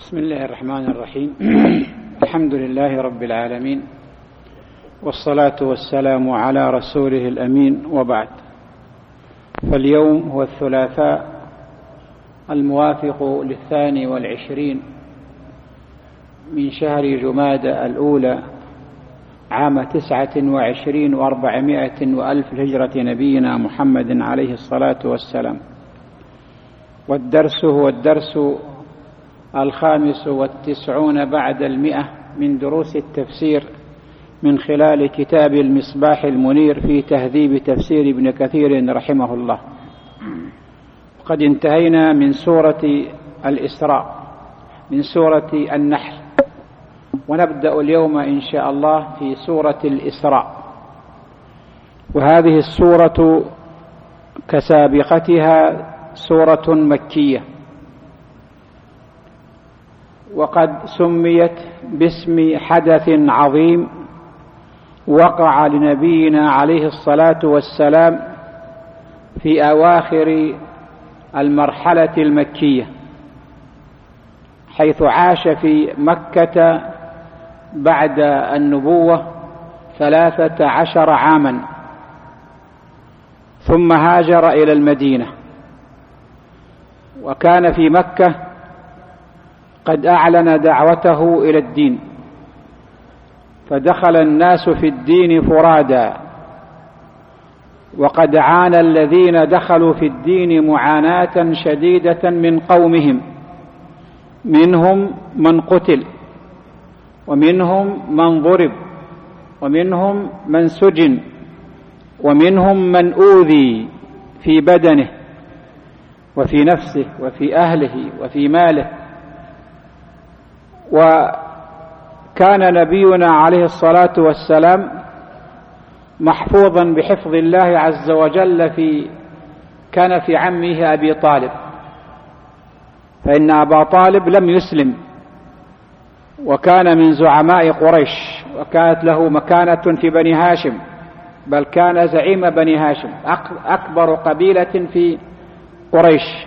بسم الله الرحمن الرحيم. الحمد لله رب العالمين، والصلاة والسلام على رسوله الأمين، وبعد. فاليوم هو الثلاثاء الموافق 22 من شهر جمادى الأولى عام 29 و400 وألف الهجرة نبينا محمد عليه الصلاة والسلام. والدرس هو الدرس 95 بعد 100 من دروس التفسير من خلال كتاب المصباح المنير في تهذيب تفسير ابن كثير رحمه الله. قد انتهينا من سورة الإسراء، من سورة النحل، ونبدأ اليوم إن شاء الله في سورة الإسراء. وهذه السورة كسابقتها سورة مكية، وقد سميت باسم حدث عظيم وقع لنبينا عليه الصلاة والسلام في أواخر المرحلة المكية، حيث عاش في مكة بعد النبوة 13 عاما، ثم هاجر إلى المدينة. وكان في مكة قد أعلن دعوته إلى الدين، فدخل الناس في الدين فرادا، وقد عانى الذين دخلوا في الدين معاناة شديدة من قومهم، منهم من قتل، ومنهم من ضرب، ومنهم من سجن، ومنهم من أوذي في بدنه وفي نفسه وفي أهله وفي ماله. وكان نبينا عليه الصلاة والسلام محفوظا بحفظ الله عز وجل في كنف عمه أبي طالب، فإن أبا طالب لم يسلم، وكان من زعماء قريش، وكانت له مكانة في بني هاشم، بل كان زعيم بني هاشم، أكبر قبيلة في قريش،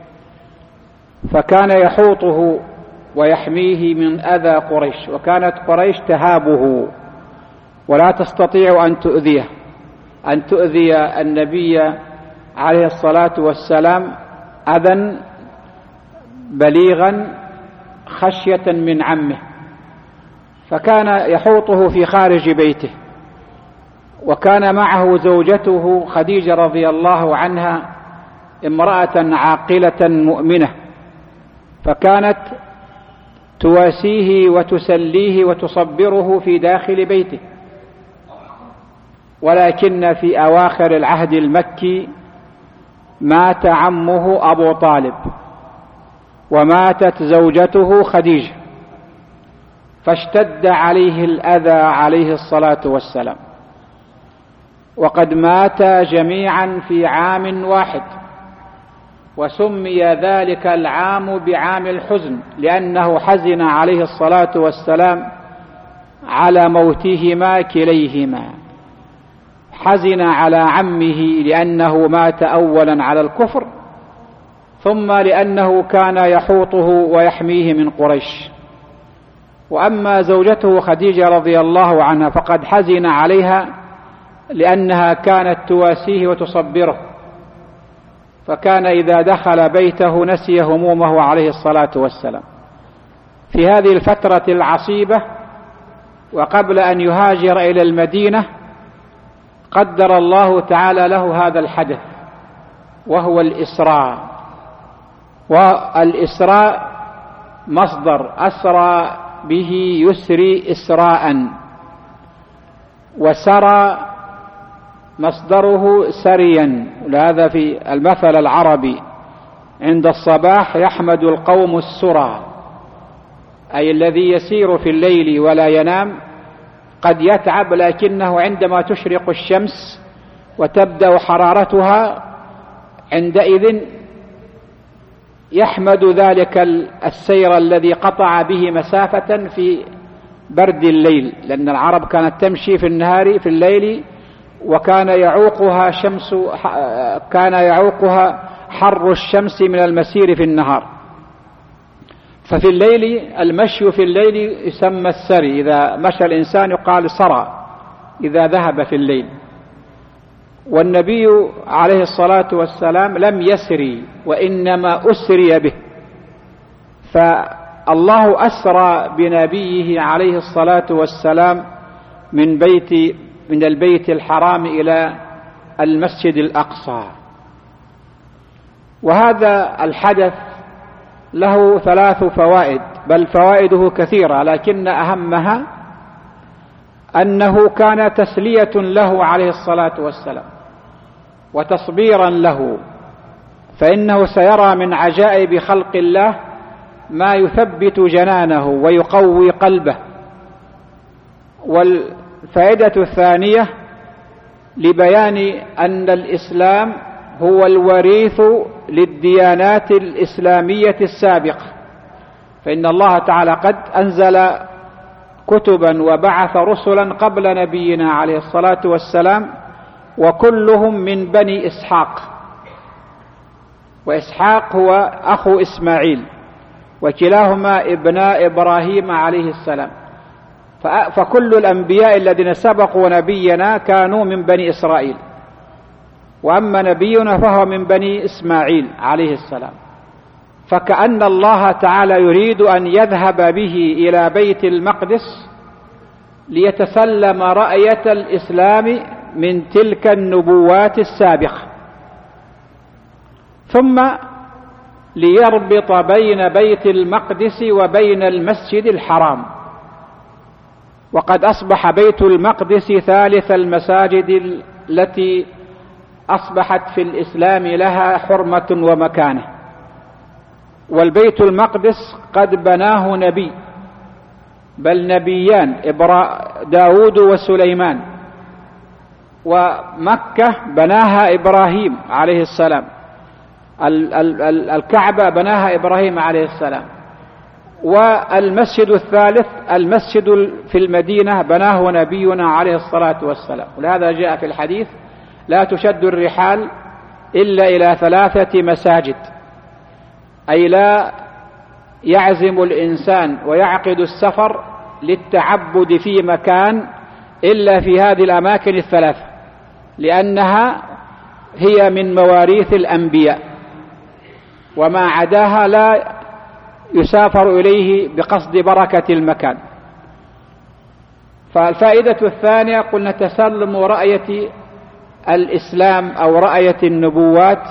فكان يحوطه ويحميه من أذى قريش، وكانت قريش تهابه ولا تستطيع أن تؤذي النبي عليه الصلاة والسلام أذى بليغا خشية من عمه، فكان يحوطه في خارج بيته. وكان معه زوجته خديجة رضي الله عنها امرأة عاقلة مؤمنة، فكانت تواسيه وتسليه وتصبره في داخل بيته. ولكن في أواخر العهد المكي مات عمه أبو طالب، وماتت زوجته خديجة، فاشتد عليه الأذى عليه الصلاة والسلام، وقد ماتا جميعا في عام واحد، وسمي ذلك العام بعام الحزن، لأنه حزن عليه الصلاة والسلام على موتهما كليهما. حزن على عمه لأنه مات أولا على الكفر، ثم لأنه كان يحوطه ويحميه من قريش. وأما زوجته خديجة رضي الله عنها فقد حزن عليها لأنها كانت تواسيه وتصبره، فكان إذا دخل بيته نسي همومه عليه الصلاة والسلام. في هذه الفترة العصيبة وقبل أن يهاجر إلى المدينة قدر الله تعالى له هذا الحدث، وهو الإسراء. والإسراء مصدر أسرى به يسري إسراء، وسرى مصدره سريا. ولهذا في المثل العربي عند الصباح يحمد القوم السرى، أي الذي يسير في الليل ولا ينام. قد يتعب، لكنه عندما تشرق الشمس وتبدأ حرارتها عندئذ يحمد ذلك السير الذي قطع به مسافة في برد الليل، لأن العرب كانت تمشي في النهار في الليل، وكان يعوقها حر الشمس من المسير في النهار. ففي الليل المشي في الليل يسمى السري، إذا مشى الإنسان يقال سرى إذا ذهب في الليل. والنبي عليه الصلاة والسلام لم يسري وإنما أسري به، فالله أسرى بنبيه عليه الصلاة والسلام من البيت الحرام إلى المسجد الأقصى. وهذا الحدث له 3 فوائد، بل فوائده كثيرة، لكن أهمها أنه كان تسلية له عليه الصلاة والسلام وتصبيرا له، فإنه سيرى من عجائب خلق الله ما يثبت جنانه ويقوي قلبه. والفائدة الثانية لبيان أن الإسلام هو الوريث للديانات الإسلامية السابقة، فإن الله تعالى قد أنزل كتبا وبعث رسلا قبل نبينا عليه الصلاة والسلام، وكلهم من بني إسحاق، وإسحاق هو أخو إسماعيل، وكلاهما ابناء إبراهيم عليه السلام. فكل الأنبياء الذين سبقوا نبينا كانوا من بني إسرائيل، وأما نبينا فهو من بني إسماعيل عليه السلام. فكأن الله تعالى يريد أن يذهب به إلى بيت المقدس ليتسلم رأية الإسلام من تلك النبوات السابقة، ثم ليربط بين بيت المقدس وبين المسجد الحرام. وقد أصبح بيت المقدس ثالث المساجد التي أصبحت في الإسلام لها حرمة ومكانة. والبيت المقدس قد بناه نبي، بل نبيان، داود وسليمان. ومكة بناها إبراهيم عليه السلام، الكعبة بناها إبراهيم عليه السلام. والمسجد الثالث المسجد في المدينة بناه نبينا عليه الصلاة والسلام. ولهذا جاء في الحديث: لا تشد الرحال إلا إلى 3 مساجد، أي لا يعزم الإنسان ويعقد السفر للتعبد في مكان إلا في هذه الأماكن ال3، لأنها هي من مواريث الأنبياء، وما عداها لا يسافر إليه بقصد بركة المكان. فالفائدة الثانية قلنا تسلم رأية الإسلام أو رأية النبوات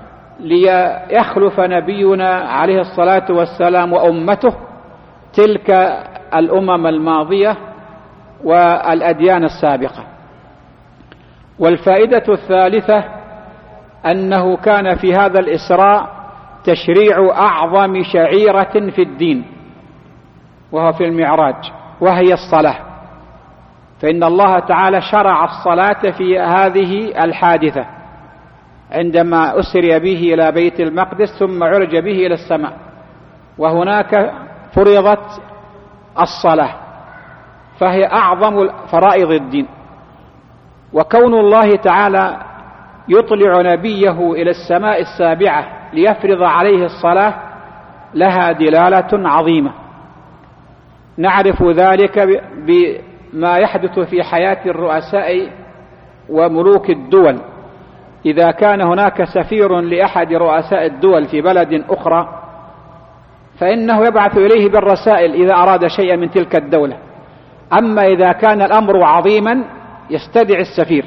ليخلف نبينا عليه الصلاة والسلام وأمته تلك الأمم الماضية والأديان السابقة. والفائدة الثالثة أنه كان في هذا الإسراء تشريع أعظم شعيرة في الدين، وهو في المعراج، وهي الصلاة. فإن الله تعالى شرع الصلاة في هذه الحادثة عندما أسري به إلى بيت المقدس ثم عرج به إلى السماء، وهناك فرضت الصلاة، فهي أعظم فرائض الدين. وكون الله تعالى يطلع نبيه إلى السماء السابعة ليفرض عليه الصلاة لها دلالة عظيمة. نعرف ذلك بما يحدث في حياة الرؤساء وملوك الدول. إذا كان هناك سفير لأحد رؤساء الدول في بلد أخرى فإنه يبعث إليه بالرسائل إذا أراد شيئا من تلك الدولة. أما إذا كان الأمر عظيما يستدعي السفير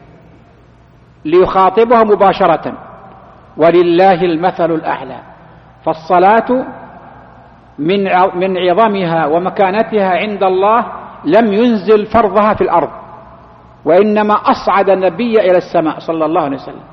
ليخاطبه مباشرة، ولله المثل الأعلى. فالصلاة من عظمها ومكانتها عند الله لم ينزل فرضها في الأرض، وإنما أصعد النبي إلى السماء صلى الله عليه وسلم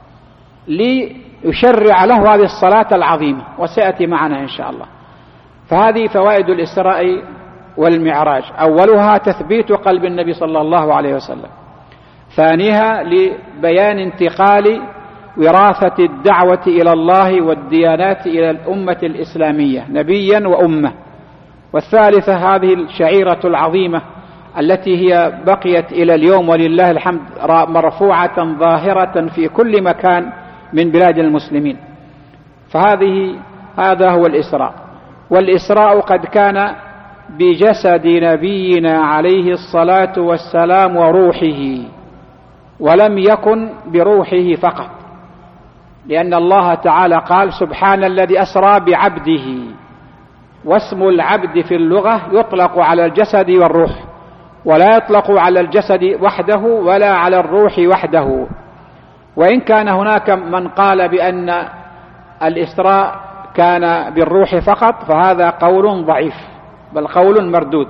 ليشرع له هذه الصلاة العظيمة، وسيأتي معنا إن شاء الله. فهذه فوائد الإسراء والمعراج: أولها تثبيت قلب النبي صلى الله عليه وسلم، ثانيها لبيان انتقال وراثة الدعوة إلى الله والديانات إلى الأمة الإسلامية نبيا وأمة، والثالثة هذه الشعيرة العظيمة التي هي بقيت إلى اليوم ولله الحمد مرفوعة ظاهرة في كل مكان من بلاد المسلمين. هذا هو الإسراء. والإسراء قد كان بجسد نبينا عليه الصلاة والسلام وروحه، ولم يكن بروحه فقط، لأن الله تعالى قال: سبحان الذي أسرى بعبده. واسم العبد في اللغة يطلق على الجسد والروح، ولا يطلق على الجسد وحده ولا على الروح وحده. وإن كان هناك من قال بأن الإسراء كان بالروح فقط، فهذا قول ضعيف، بل قول مردود.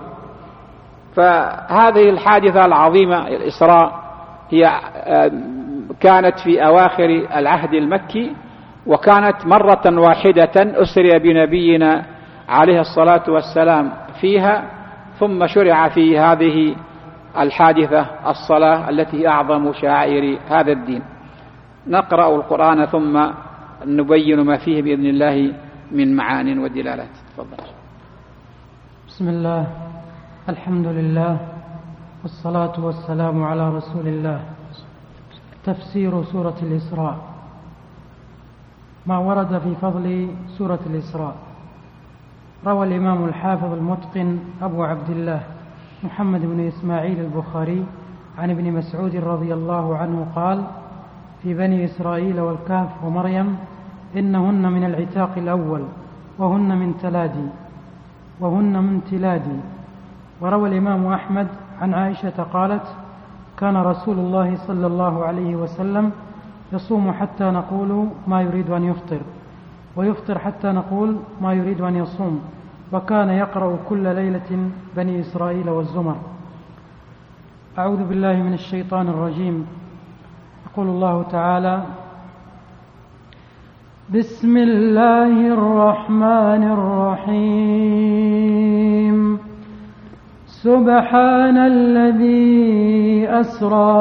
فهذه الحادثة العظيمة الإسراء هي كانت في أواخر العهد المكي، وكانت مرة واحدة أسري بنبينا عليه الصلاة والسلام فيها، ثم شرع في هذه الحادثة الصلاة التي هي أعظم شعائر هذا الدين. نقرأ القرآن ثم نبين ما فيه بإذن الله من معان ودلالات. تفضل. بسم الله، الحمد لله، والصلاة والسلام على رسول الله. تفسير سورة الإسراء. ما ورد في فضل سورة الإسراء. روى الإمام الحافظ المتقن أبو عبد الله محمد بن إسماعيل البخاري عن ابن مسعود رضي الله عنه قال: في بني إسرائيل والكهف ومريم إنهن من العتاق الأول وهن من تلادي. وروى الإمام أحمد عن عائشة قالت: كان رسول الله صلى الله عليه وسلم يصوم حتى نقول ما يريد أن يفطر، ويفطر حتى نقول ما يريد أن يصوم، وكان يقرأ كل ليلة بني إسرائيل والزمر. أعوذ بالله من الشيطان الرجيم. يقول الله تعالى: بسم الله الرحمن الرحيم. سبحان الذي أسرى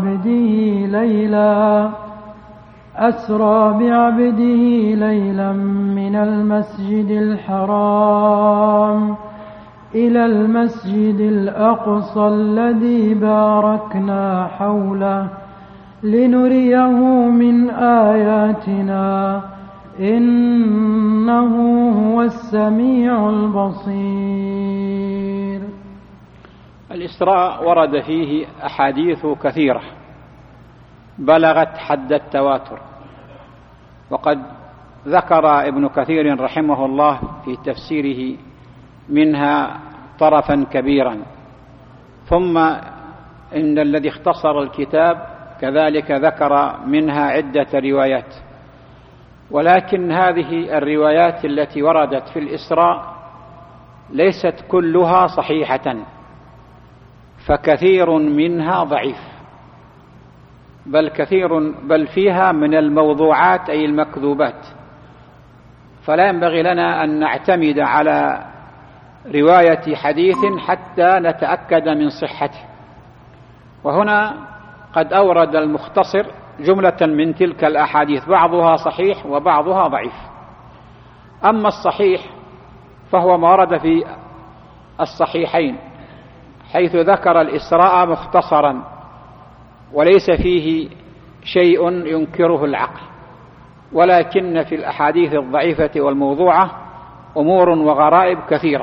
بعبده ليلا من المسجد الحرام إلى المسجد الأقصى الذي باركنا حوله لنريه من آياتنا إنه هو السميع البصير. الإسراء ورد فيه أحاديث كثيرة بلغت حد التواتر، وقد ذكر ابن كثير رحمه الله في تفسيره منها طرفا كبيرا، ثم إن الذي اختصر الكتاب كذلك ذكر منها عدة روايات. ولكن هذه الروايات التي وردت في الإسراء ليست كلها صحيحة، فكثير منها ضعيف، بل فيها من الموضوعات أي المكذوبات. فلا ينبغي لنا أن نعتمد على رواية حديث حتى نتأكد من صحته. وهنا قد أورد المختصر جملة من تلك الأحاديث، بعضها صحيح وبعضها ضعيف. أما الصحيح فهو ما ورد في الصحيحين، حيث ذكر الإسراء مختصرا وليس فيه شيء ينكره العقل، ولكن في الأحاديث الضعيفة والموضوعة أمور وغرائب كثيرة.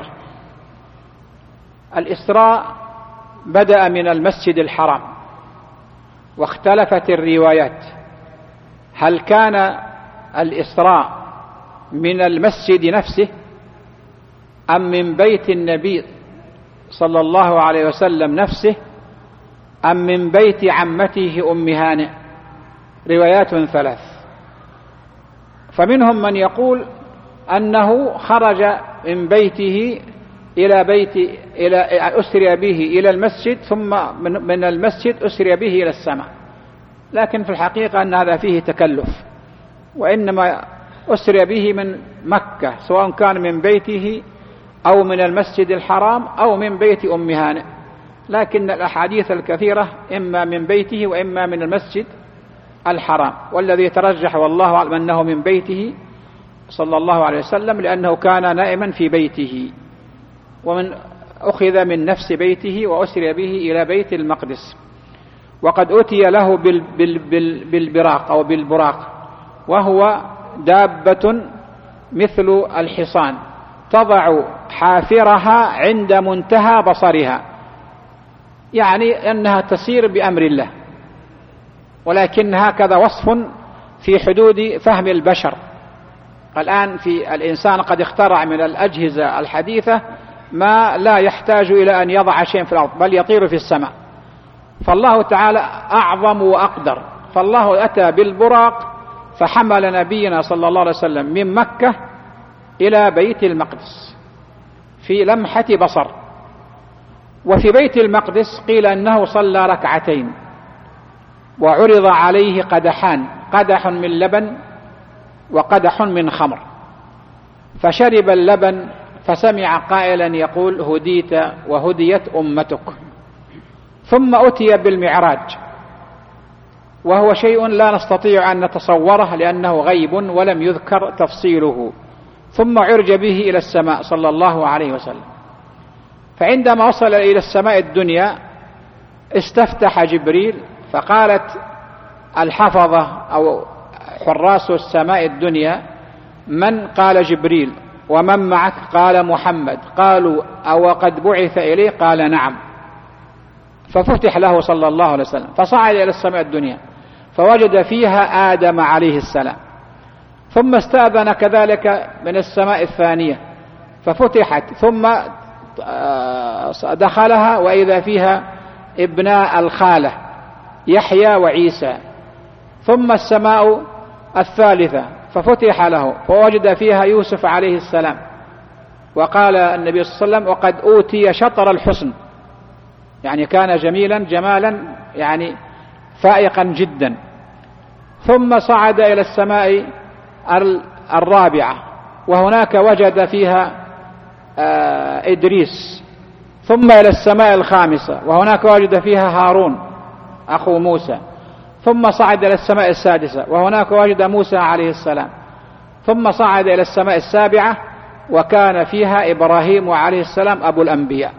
الإسراء بدأ من المسجد الحرام، واختلفت الروايات، هل كان الإسراء من المسجد نفسه أم من بيت النبي صلى الله عليه وسلم نفسه أم من بيت عمته أم هانئ؟ روايات ثلاث. فمنهم من يقول أنه خرج من بيته أسري به إلى المسجد، ثم من المسجد أسري به إلى السماء، لكن في الحقيقة أن هذا فيه تكلف، وإنما أسري به من مكة، سواء كان من بيته أو من المسجد الحرام أو من بيت أم هانئ. لكن الأحاديث الكثيرة إما من بيته وإما من المسجد الحرام، والذي يترجح والله أعلم أنه من بيته صلى الله عليه وسلم، لأنه كان نائما في بيته، ومن أخذ من نفس بيته وأسري به إلى بيت المقدس. وقد أتي له بالبراق أو بالبراق، وهو دابة مثل الحصان تضع حافرها عند منتهى بصرها، يعني أنها تسير بأمر الله، ولكن هكذا وصف في حدود فهم البشر. الآن في الإنسان قد اخترع من الأجهزة الحديثة ما لا يحتاج إلى أن يضع شيء في الأرض، بل يطير في السماء. فالله تعالى أعظم وأقدر، فالله أتى بالبراق فحمل نبينا صلى الله عليه وسلم من مكة إلى بيت المقدس في لمحة بصر. وفي بيت المقدس قيل أنه صلى ركعتين، وعرض عليه قدحان، قدح من لبن وقدح من خمر، فشرب اللبن فسمع قائلا يقول: هديت وهديت أمتك. ثم أتي بالمعراج، وهو شيء لا نستطيع أن نتصوره لأنه غيب ولم يذكر تفصيله. ثم عرج به إلى السماء صلى الله عليه وسلم. فعندما وصل إلى السماء الدنيا استفتح جبريل، فقالت الحفظة أو حراس السماء الدنيا: من؟ قال جبريل. ومن معك؟ قال محمد. قالوا: أو قد بعث إليه؟ قال: نعم. ففتح له صلى الله عليه وسلم، فصعد إلى السماء الدنيا فوجد فيها آدم عليه السلام. ثم استأذن كذلك من السماء الثانية ففتحت، ثم دخلها وإذا فيها ابناء الخالة يحيى وعيسى. ثم السماء الثالثة ففتح له فوجد فيها يوسف عليه السلام. وقال النبي صلى الله عليه وسلم: وقد أوتي شطر الحسن، يعني كان جميلا جمالا يعني فائقا جدا. ثم صعد إلى السماء الرابعة وهناك وجد فيها إدريس. ثم إلى السماء الخامسة وهناك وجد فيها هارون أخو موسى. ثم صعد إلى السماء السادسة وهناك وجد موسى عليه السلام. ثم صعد إلى السماء السابعة وكان فيها إبراهيم عليه السلام أبو الأنبياء.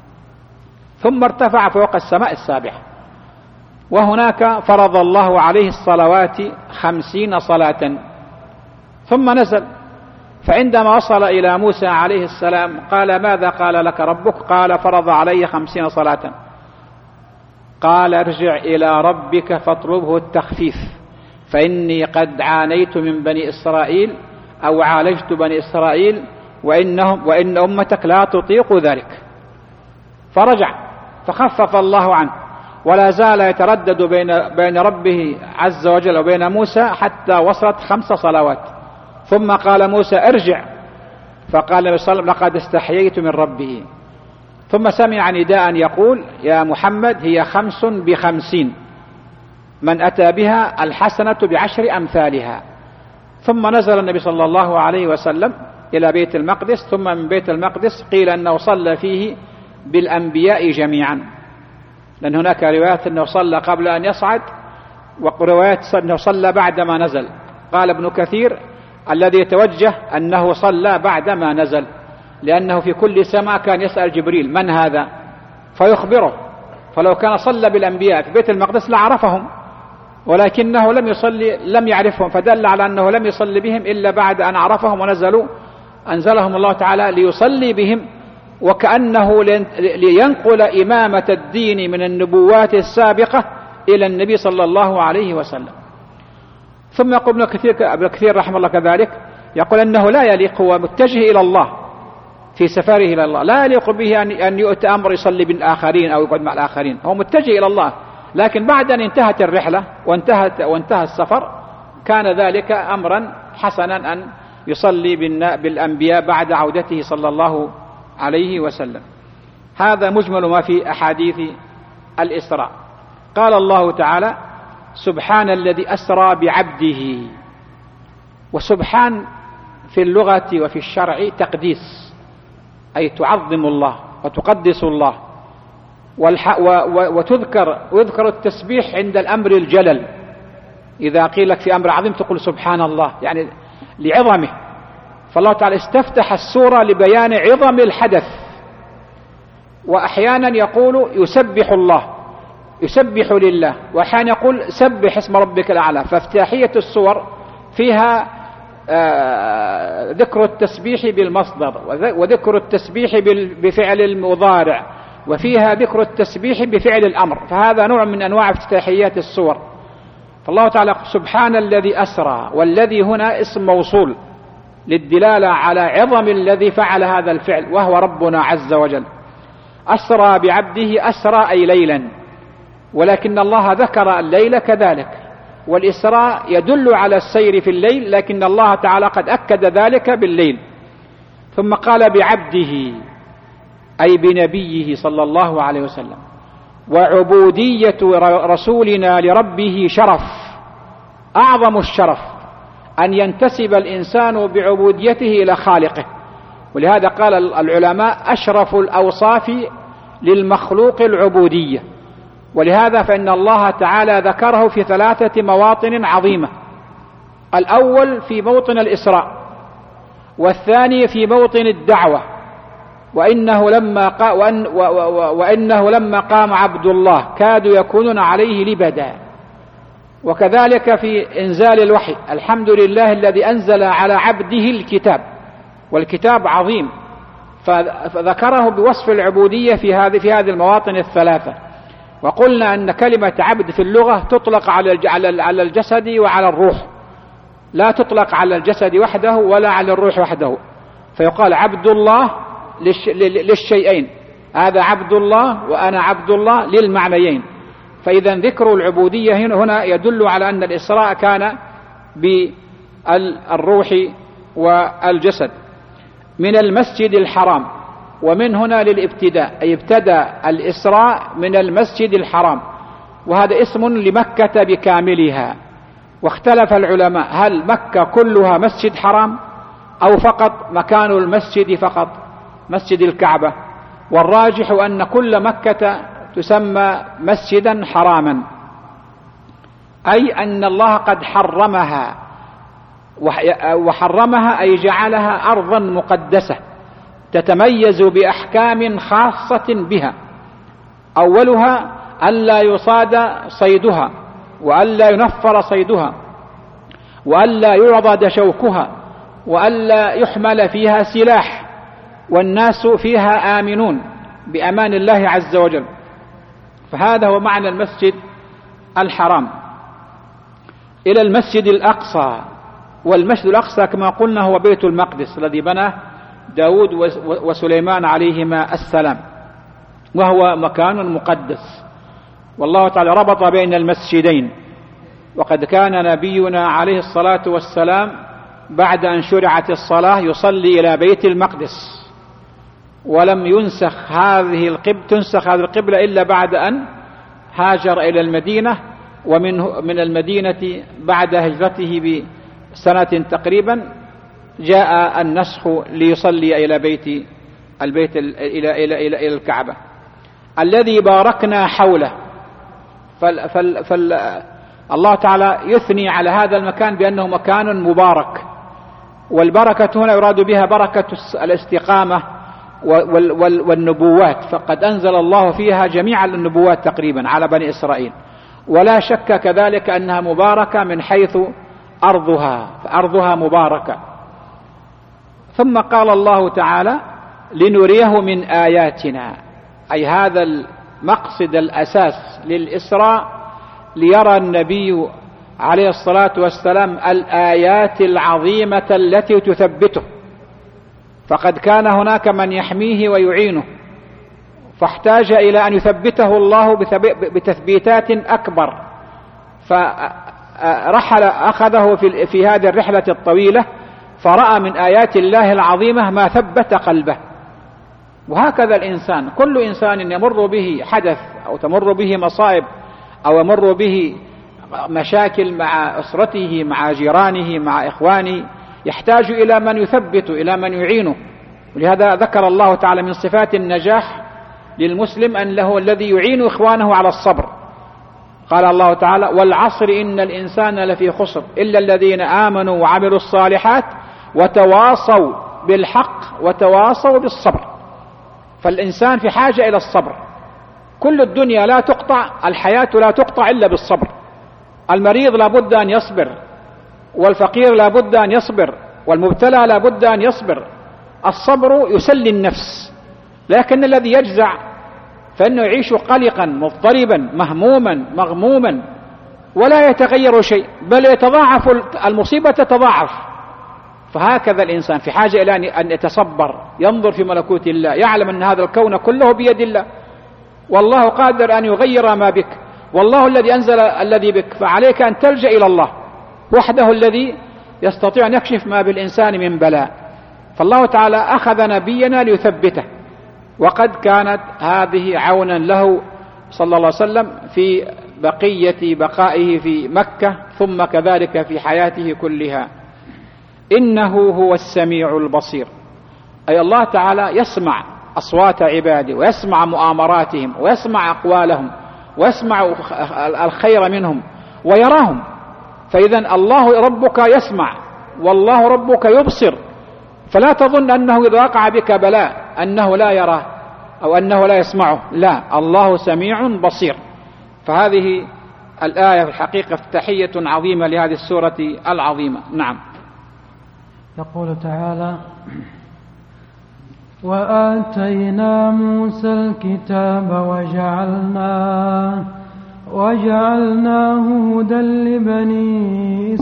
ثم ارتفع فوق السماء السابعة، وهناك فرض الله عليه الصلوات 50 صلاة. ثم نزل، فعندما وصل إلى موسى عليه السلام قال: ماذا قال لك ربك؟ قال: فرض علي 50 صلاة. قال: ارجع إلى ربك فاطلبه التخفيف، فإني قد عانيت من بني إسرائيل أو عالجت بني إسرائيل وإن أمتك لا تطيق ذلك. فرجع فخفف الله عنه، ولا زال يتردد بين ربه عز وجل وبين موسى حتى وصلت 5 صلوات. ثم قال موسى: ارجع. فقال النبي صلى الله عليه وسلم: لقد استحييت من ربه. ثم سمع نداء يقول: يا محمد هي 5 ب50، من أتى بها الحسنة ب10 أمثالها. ثم نزل النبي صلى الله عليه وسلم إلى بيت المقدس. ثم من بيت المقدس قيل أنه صلى فيه بالأنبياء جميعا، لأن هناك روايات أنه صلى قبل أن يصعد، وروايات أنه صلى بعدما نزل. قال ابن كثير: الذي يتوجه أنه صلى بعدما نزل، لأنه في كل سماء كان يسأل جبريل: من هذا؟ فيخبره. فلو كان صلى بالأنبياء في بيت المقدس لعرفهم، ولكنه لم يصلي، لم يعرفهم، فدل على أنه لم يصلي بهم إلا بعد أن عرفهم ونزلوا، أنزلهم الله تعالى ليصلي بهم، وكأنه لينقل إمامة الدين من النبوات السابقة إلى النبي صلى الله عليه وسلم. ثم يقول ابن كثير رحمه الله كذلك، يقول أنه لا يليق، هو متجه إلى الله في سفره إلى الله، لا يليق به أن يؤتى أمر يصلي بالآخرين أو يقعد مع الآخرين، هو متجه إلى الله. لكن بعد أن انتهت الرحلة وانتهى السفر كان ذلك أمرا حسنا أن يصلي بالأنبياء بعد عودته صلى الله عليه وسلم. هذا مجمل ما في أحاديث الإسراء. قال الله تعالى: سبحان الذي أسرى بعبده. وسبحان في اللغة وفي الشرع تقديس، أي تعظم الله وتقدس الله، ويذكر التسبيح عند الأمر الجلل. إذا قيل لك في أمر عظيم تقول سبحان الله، يعني لعظمه. فالله تعالى استفتح السورة لبيان عظم الحدث. وأحيانا يقول يسبح الله، يسبح لله، وأحيانا يقول سبح اسم ربك الأعلى. فافتتاحية السور فيها ذكر التسبيح بالمصدر، وذكر التسبيح بفعل المضارع، وفيها ذكر التسبيح بفعل الأمر، فهذا نوع من أنواع افتتاحيات السور. فالله تعالى سبحان الذي أسرى، والذي هنا اسم موصول للدلالة على عظم الذي فعل هذا الفعل وهو ربنا عز وجل. أسرى بعبده، أسرى أي ليلا، ولكن الله ذكر الليل كذلك، والإسراء يدل على السير في الليل، لكن الله تعالى قد أكد ذلك بالليل. ثم قال بعبده أي بنبيه صلى الله عليه وسلم. وعبودية رسولنا لربه شرف، أعظم الشرف أن ينتسب الإنسان بعبوديته إلى خالقه، ولهذا قال العلماء أشرف الأوصاف للمخلوق العبودية. ولهذا فإن الله تعالى ذكره في 3 مواطن عظيمة: الأول في موطن الإسراء، والثاني في موطن الدعوة، وإنه لما قام عبد الله كادوا يكونون عليه لبدا. وكذلك في إنزال الوحي: الحمد لله الذي أنزل على عبده الكتاب، والكتاب عظيم، فذكره بوصف العبودية في هذه المواطن 3. وقلنا أن كلمة عبد في اللغة تطلق على الجسد وعلى الروح، لا تطلق على الجسد وحده ولا على الروح وحده، فيقال عبد الله للشيئين، هذا عبد الله وأنا عبد الله للمعنيين. فإذا ذكر العبودية هنا يدل على أن الإسراء كان بالروح والجسد. من المسجد الحرام، ومن هنا للابتداء، أي ابتدى الإسراء من المسجد الحرام، وهذا اسم لمكة بكاملها. واختلف العلماء هل مكة كلها مسجد حرام أو فقط مكان المسجد فقط مسجد الكعبة، والراجح أن كل مكة تسمى مسجدا حراما، أي أن الله قد حرمها، وحرمها أي جعلها أرضا مقدسة تتميز بأحكام خاصة بها. أولها ألا يصاد صيدها، وألا ينفر صيدها، وألا يعضد شوكها، وألا يحمل فيها سلاح، والناس فيها آمنون بأمان الله عز وجل. فهذا هو معنى المسجد الحرام. إلى المسجد الأقصى، والمسجد الأقصى كما قلنا هو بيت المقدس الذي بناه داود وسليمان عليهما السلام، وهو مكان مقدس. والله تعالى ربط بين المسجدين، وقد كان نبينا عليه الصلاة والسلام بعد أن شرعت الصلاة يصلي إلى بيت المقدس، ولم تنسخ هذه القبلة إلا بعد أن هاجر إلى المدينة، ومن المدينة بعد هجرته بسنة تقريبا جاء النسخ ليصلي إلى إلى الكعبة الذي باركنا حوله. الله تعالى يثني على هذا المكان بأنه مكان مبارك، والبركة هنا يراد بها بركة الاستقامة والنبوات، فقد أنزل الله فيها جميع النبوات تقريبا على بني إسرائيل، ولا شك كذلك أنها مباركة من حيث أرضها، فأرضها مباركة. ثم قال الله تعالى لنريه من آياتنا، أي هذا المقصد الأساس للإسراء ليرى النبي عليه الصلاة والسلام الآيات العظيمة التي تثبته، فقد كان هناك من يحميه ويعينه، فاحتاج إلى أن يثبته الله بتثبيتات أكبر، أخذه في هذه الرحلة الطويلة، فرأى من آيات الله العظيمة ما ثبت قلبه. وهكذا الإنسان، كل إنسان يمر به حدث أو تمر به مصائب أو يمر به مشاكل مع أسرته، مع جيرانه، مع إخوانه، يحتاج إلى من يثبت، إلى من يعينه. ولهذا ذكر الله تعالى من صفات النجاح للمسلم أن له الذي يعين إخوانه على الصبر. قال الله تعالى والعصر إن الإنسان لفي خسر إلا الذين آمنوا وعملوا الصالحات وتواصوا بالحق وتواصوا بالصبر. فالإنسان في حاجة إلى الصبر، كل الدنيا لا تقطع، الحياة لا تقطع إلا بالصبر. المريض لابد أن يصبر، والفقير لا بد أن يصبر، والمبتلى لا بد أن يصبر. الصبر يسلي النفس، لكن الذي يجزع فإنه يعيش قلقا مضطربا مهموما مغموما ولا يتغير شيء، بل يتضاعف المصيبة تتضاعف. فهكذا الإنسان في حاجة إلى أن يتصبر، ينظر في ملكوت الله، يعلم أن هذا الكون كله بيد الله، والله قادر أن يغير ما بك، والله الذي أنزل الذي بك، فعليك أن تلجأ إلى الله وحده الذي يستطيع أن يكشف ما بالإنسان من بلاء. فالله تعالى أخذ نبينا ليثبته، وقد كانت هذه عونا له صلى الله عليه وسلم في بقية بقائه في مكة، ثم كذلك في حياته كلها. إنه هو السميع البصير، أي الله تعالى يسمع أصوات عباده، ويسمع مؤامراتهم، ويسمع أقوالهم، ويسمع الخير منهم، ويراهم. فإذا الله ربك يسمع، والله ربك يبصر، فلا تظن أنه إذا وقع بك بلاء أنه لا يراه أو أنه لا يسمعه، لا، الله سميع بصير. فهذه الآية في الحقيقة افتتاحية عظيمة لهذه السورة العظيمة. نعم. يقول تعالى: وآتينا موسى الكتاب وجعلناه هدى لبني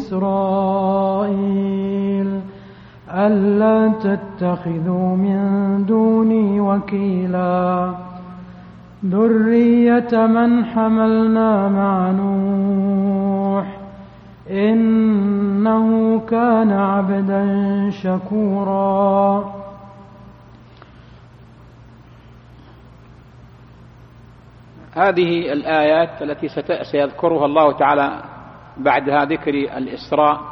إسرائيل ألا تتخذوا من دوني وكيلا ذرية من حملنا مع نوح إنه كان عبدا شكورا. هذه الآيات التي سيذكرها الله تعالى بعدها ذكر الإسراء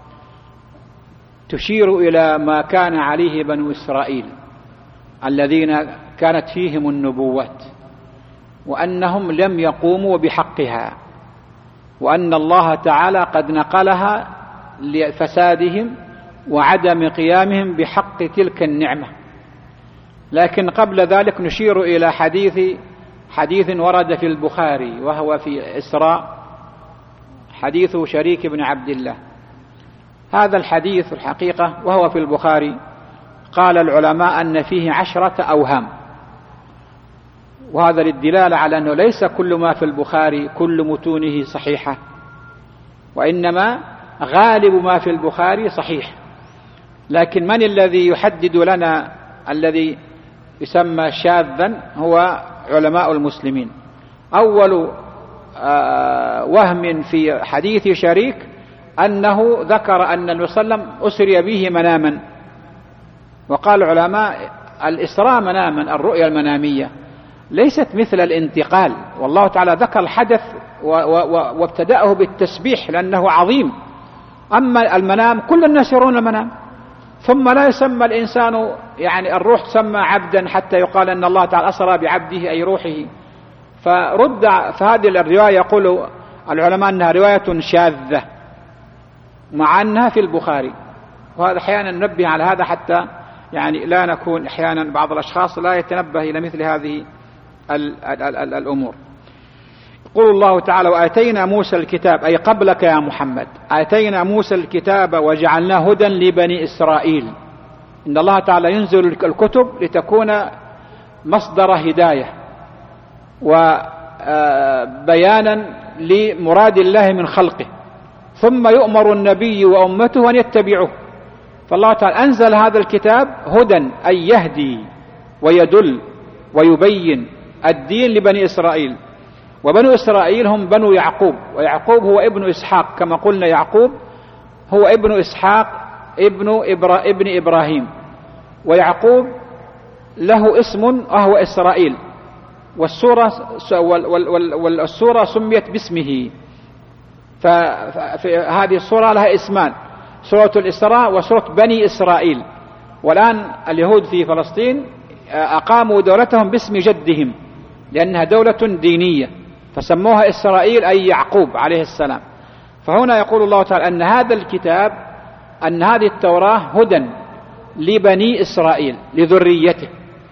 تشير إلى ما كان عليه بنو إسرائيل الذين كانت فيهم النبوات، وأنهم لم يقوموا بحقها، وأن الله تعالى قد نقلها لفسادهم وعدم قيامهم بحق تلك النعمة. لكن قبل ذلك نشير إلى حديث ورد في البخاري وهو في إسراء، حديث شريك بن عبد الله. هذا الحديث الحقيقة وهو في البخاري قال العلماء أن فيه 10 أوهام، وهذا للدلالة على أنه ليس كل ما في البخاري كل متونه صحيحة، وإنما غالب ما في البخاري صحيح. لكن من الذي يحدد لنا الذي يسمى شاذا؟ هو علماء المسلمين. أول وهم في حديث شريك أنه ذكر أن النبي صلى الله عليه وسلم أسري به مناما، وقال العلماء الإسراء مناما، الرؤيا المنامية ليست مثل الانتقال، والله تعالى ذكر الحدث وابتدأه بالتسبيح لأنه عظيم. أما المنام كل الناس يرون المنام، ثم لا يسمى الإنسان يعني الروح تسمى عبدا حتى يقال أن الله تعالى أسرى بعبده أي روحه. فهذه الرواية يقول العلماء أنها رواية شاذة مع أنها في البخاري، وهذا أحيانا ننبه على هذا حتى يعني لا نكون أحيانا بعض الأشخاص لا يتنبه إلى مثل هذه الأمور. يقول الله تعالى: وآتينا موسى الكتاب، أي قبلك يا محمد، آتينا موسى الكتاب وجعلناه هدى لبني إسرائيل. إن الله تعالى ينزل الكتب لتكون مصدر هداية وبيانا لمراد الله من خلقه، ثم يؤمر النبي وأمته أن يتبعوه. فالله تعالى أنزل هذا الكتاب هدى، أي يهدي ويدل ويبين الدين لبني إسرائيل. وبنو إسرائيل هم بنو يعقوب، ويعقوب هو ابن إسحاق، كما قلنا يعقوب هو ابن إسحاق ابن إبراهيم، ويعقوب له اسم وهو إسرائيل، والسورة سميت باسمه. فهذه السورة لها اسمان، سورة الإسراء وسورة بني إسرائيل. والآن اليهود في فلسطين أقاموا دولتهم باسم جدهم لأنها دولة دينية، فسموها إسرائيل أي يعقوب عليه السلام. فهنا يقول الله تعالى أن هذا الكتاب، أن هذه التوراة هدى لبني إسرائيل لذريته،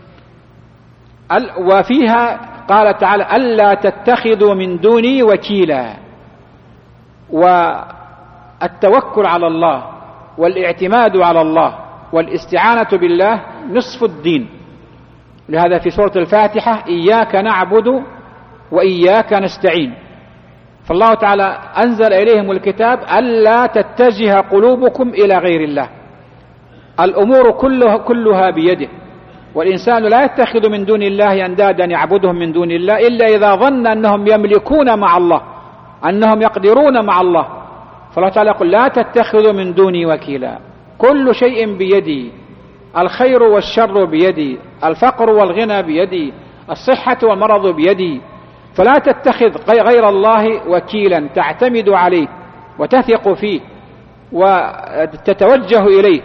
وفيها قال تعالى: ألا تتخذوا من دوني وكيلا. التوكل على الله والاعتماد على الله والاستعانة بالله نصف الدين. لهذا في سورة الفاتحة إياك نعبد وإياك نستعين. فالله تعالى أنزل إليهم الكتاب ألا تتجه قلوبكم إلى غير الله. الأمور كلها بيده، والإنسان لا يتخذ من دون الله أندادا يعبدهم من دون الله إلا إذا ظن أنهم يملكون مع الله، أنهم يقدرون مع الله. فالله تعالى يقول لا تتخذوا من دوني وكيلا، كل شيء بيدي، الخير والشر بيدي، الفقر والغنى بيدي، الصحة والمرض بيدي. فلا تتخذ غير الله وكيلا تعتمد عليه وتثق فيه وتتوجه إليه.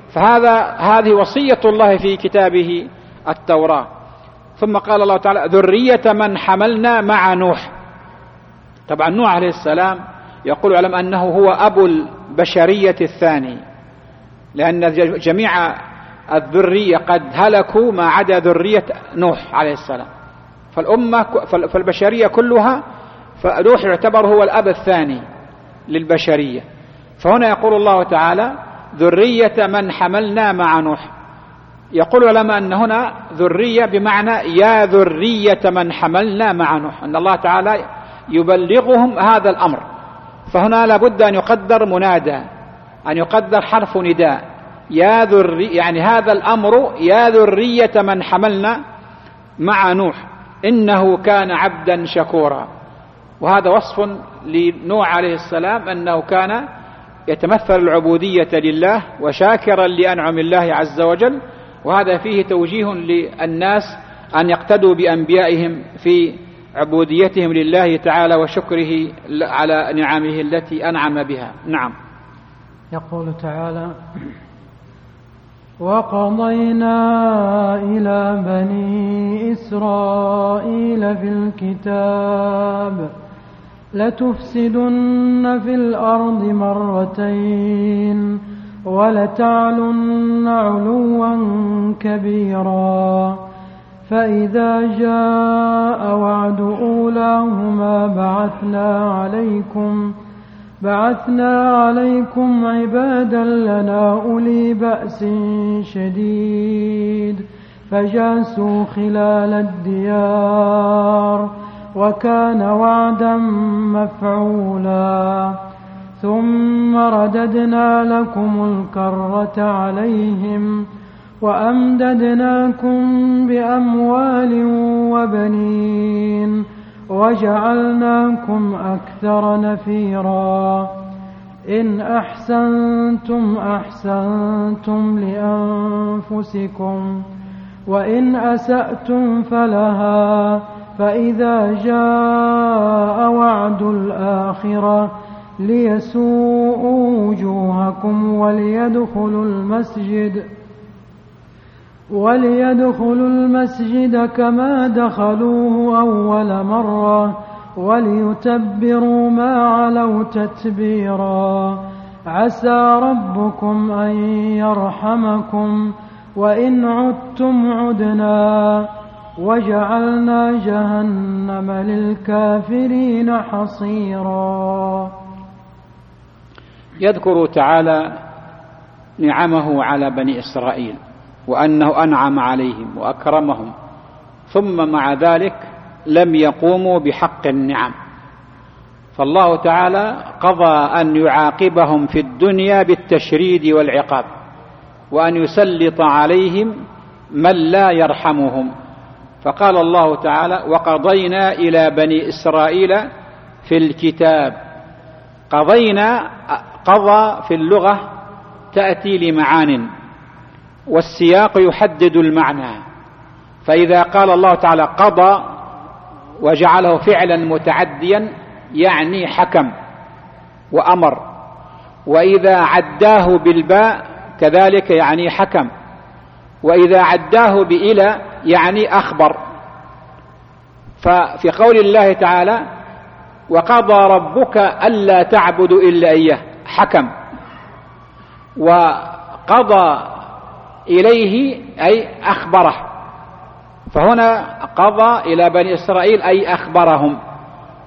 هذه وصية الله في كتابه التوراة. ثم قال الله تعالى ذرية من حملنا مع نوح. طبعا نوح عليه السلام يقول علم أنه هو أبو البشرية الثاني، لأن جميع الذرية قد هلكوا ما عدا ذرية نوح عليه السلام. فالبشرية كلها، فنوح يعتبر هو الأب الثاني للبشرية. فهنا يقول الله تعالى ذرية من حملنا مع نوح. يقول العلماء أن هنا ذرية بمعنى يا ذرية من حملنا مع نوح، أن الله تعالى يبلغهم هذا الأمر. فهنا لابد أن يقدر منادى، أن يقدر حرف نداء، يا ذرية، يعني هذا الأمر يا ذرية من حملنا مع نوح إنه كان عبدا شكورا. وهذا وصف لنوح عليه السلام أنه كان يتمثل العبودية لله وشاكرا لأنعم الله عز وجل. وهذا فيه توجيه للناس أن يقتدوا بأنبيائهم في عبوديتهم لله تعالى وشكره على نعمه التي أنعم بها. نعم. يقول تعالى وقضينا إلى بني إسرائيل في الكتاب لتفسدن في الأرض مرتين ولتعلن علوا كبيرا فإذا جاء وعد أولاهما بعثنا عليكم عبادا لنا أولي بأس شديد فجاسوا خلال الديار وكان وعدا مفعولا ثم رددنا لكم الكرة عليهم وأمددناكم بأموال وبنين وجعلناكم أكثر نفيرا إن أحسنتم أحسنتم لأنفسكم وإن أسأتم فلها فإذا جاء وعد الآخرة ليسوءوا وجوهكم وليدخلوا المسجد كما دخلوه أول مرة وليتبروا ما علوا تتبيرا عسى ربكم أن يرحمكم وإن عدتم عدنا وجعلنا جهنم للكافرين حصيرا. يذكر تعالى نعمه على بني إسرائيل وأنه أنعم عليهم وأكرمهم، ثم مع ذلك لم يقوموا بحق النعم. فالله تعالى قضى أن يعاقبهم في الدنيا بالتشريد والعقاب، وأن يسلط عليهم من لا يرحمهم. فقال الله تعالى وقضينا إلى بني إسرائيل في الكتاب. قضينا، قضى في اللغة تأتي لمعان والسياق يحدد المعنى. فإذا قال الله تعالى قضى وجعله فعلا متعديا يعني حكم وأمر، وإذا عداه بالباء كذلك يعني حكم، وإذا عداه بإلى يعني أخبر. ففي قول الله تعالى وقضى ربك ألا تعبدوا إلا إياه حكم، وقضى إليه أي أخبره. فهنا قضى إلى بني إسرائيل أي أخبرهم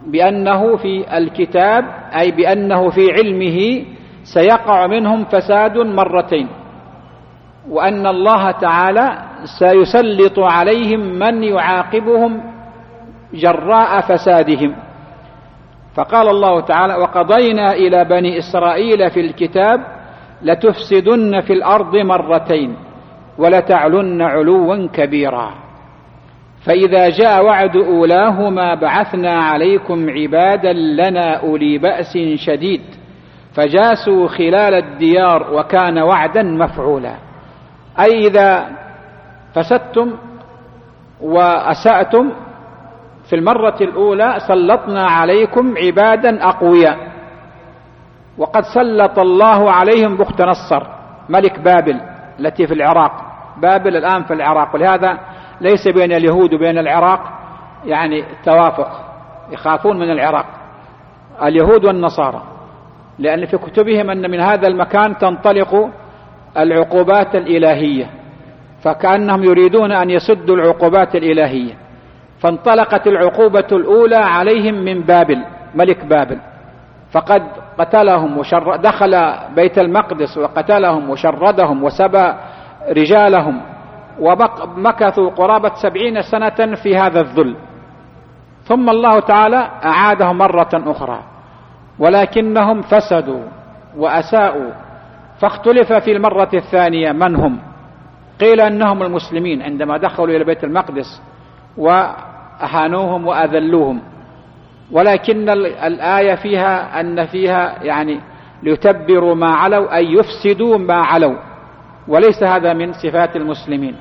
بأنه في الكتاب، أي بأنه في علمه سيقع منهم فساد مرتين، وأن الله تعالى سيسلط عليهم من يعاقبهم جراء فسادهم. فقال الله تعالى: وقضينا إلى بني إسرائيل في الكتاب لتفسدن في الأرض مرتين ولتعلن علوا كبيرا، فإذا جاء وعد أولاهما بعثنا عليكم عبادا لنا أولي بأس شديد فجاسوا خلال الديار وكان وعدا مفعولا. أي إذا فسدتم وأسأتم في المرة الأولى سلطنا عليكم عبادا أقوياء، وقد سلط الله عليهم بخت نصر ملك بابل التي في العراق. بابل الآن في العراق، ولهذا ليس بين اليهود وبين العراق يعني توافق، يخافون من العراق اليهود والنصارى، لأن في كتبهم أن من هذا المكان تنطلق العقوبات الإلهية، فكأنهم يريدون أن يسدوا العقوبات الإلهية. فانطلقت العقوبة الأولى عليهم من بابل ملك بابل، فقد قتلهم دخل بيت المقدس وقتلهم وشردهم وسبى رجالهم، ومكثوا قرابة 70 سنة في هذا الذل. ثم الله تعالى أعادهم مرة أخرى، ولكنهم فسدوا وأساءوا، فاختلف في المرة الثانية من هم. قيل أنهم المسلمين عندما دخلوا إلى بيت المقدس وأهانوهم وأذلوهم، ولكن الآية فيها أن فيها يعني ليتبروا ما علوا، أي يفسدوا ما علوا، وليس هذا من صفات المسلمين.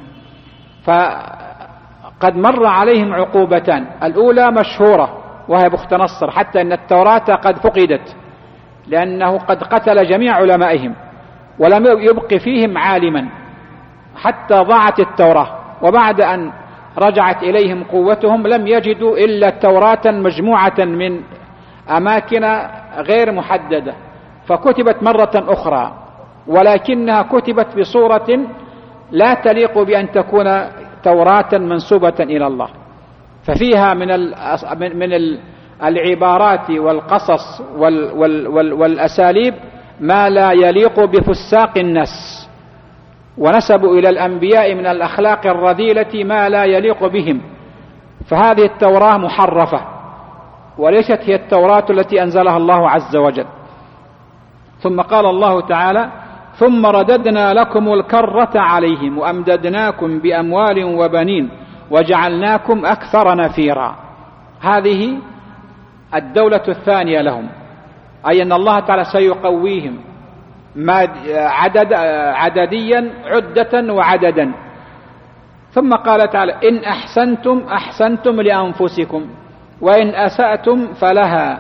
فقد مر عليهم عقوبتان، الأولى مشهورة وهي بخت نصر، حتى أن التوراة قد فقدت لأنه قد قتل جميع علمائهم ولم يبق فيهم عالما حتى ضاعت التوراة، وبعد أن رجعت إليهم قوتهم لم يجدوا إلا توراة مجموعة من أماكن غير محددة، فكتبت مرة أخرى، ولكنها كتبت بصورة لا تليق بأن تكون توراة منسوبة إلى الله، ففيها من العبارات والقصص والأساليب ما لا يليق بفساق الناس، ونسبوا إلى الأنبياء من الأخلاق الرذيلة ما لا يليق بهم. فهذه التوراة محرفة وليست هي التوراة التي أنزلها الله عز وجل. ثم قال الله تعالى: ثم رددنا لكم الكرة عليهم وأمددناكم بأموال وبنين وجعلناكم أكثر نفيرا. هذه الدولة الثانية لهم، أي أن الله تعالى سيقويهم عدديا عدة وعددا. ثم قال تعالى: إن أحسنتم أحسنتم لأنفسكم وإن أسأتم فلها،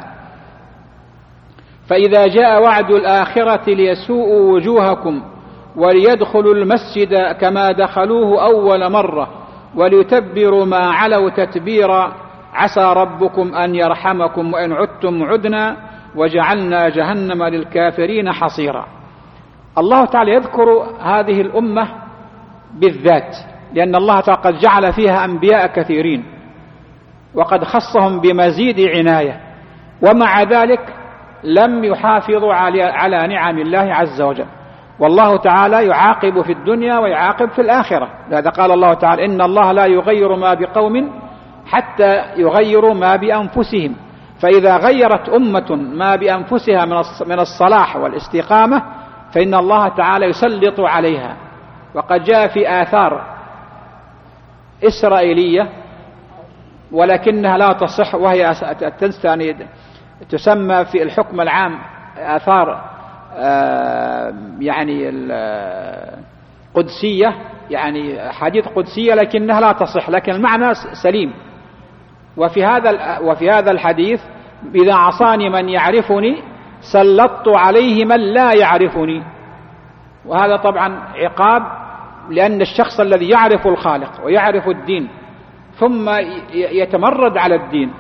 فإذا جاء وعد الآخرة ليسوءوا وجوهكم وليدخلوا المسجد كما دخلوه أول مرة وليتبروا ما علوا تتبيرا عسى ربكم أن يرحمكم وإن عدتم عدنا وجعلنا جهنم للكافرين حصيرا. الله تعالى يذكر هذه الأمة بالذات لأن الله تعالى قد جعل فيها أنبياء كثيرين وقد خصهم بمزيد عناية، ومع ذلك لم يحافظوا على نعم الله عز وجل، والله تعالى يعاقب في الدنيا ويعاقب في الآخرة. لهذا قال الله تعالى: إن الله لا يغير ما بقوم حتى يغيروا ما بأنفسهم، فإذا غيرت أمة ما بأنفسها من الصلاح والاستقامة فإن الله تعالى يسلط عليها. وقد جاء في آثار إسرائيلية ولكنها لا تصح، وهي تسمى في الحكم العام آثار يعني قدسية، يعني حديث قدسية لكنها لا تصح، لكن المعنى سليم. وفي هذا الحديث: إذا عصاني من يعرفني سلطت عليه من لا يعرفني. وهذا طبعا عقاب، لأن الشخص الذي يعرف الخالق ويعرف الدين ثم يتمرد على الدين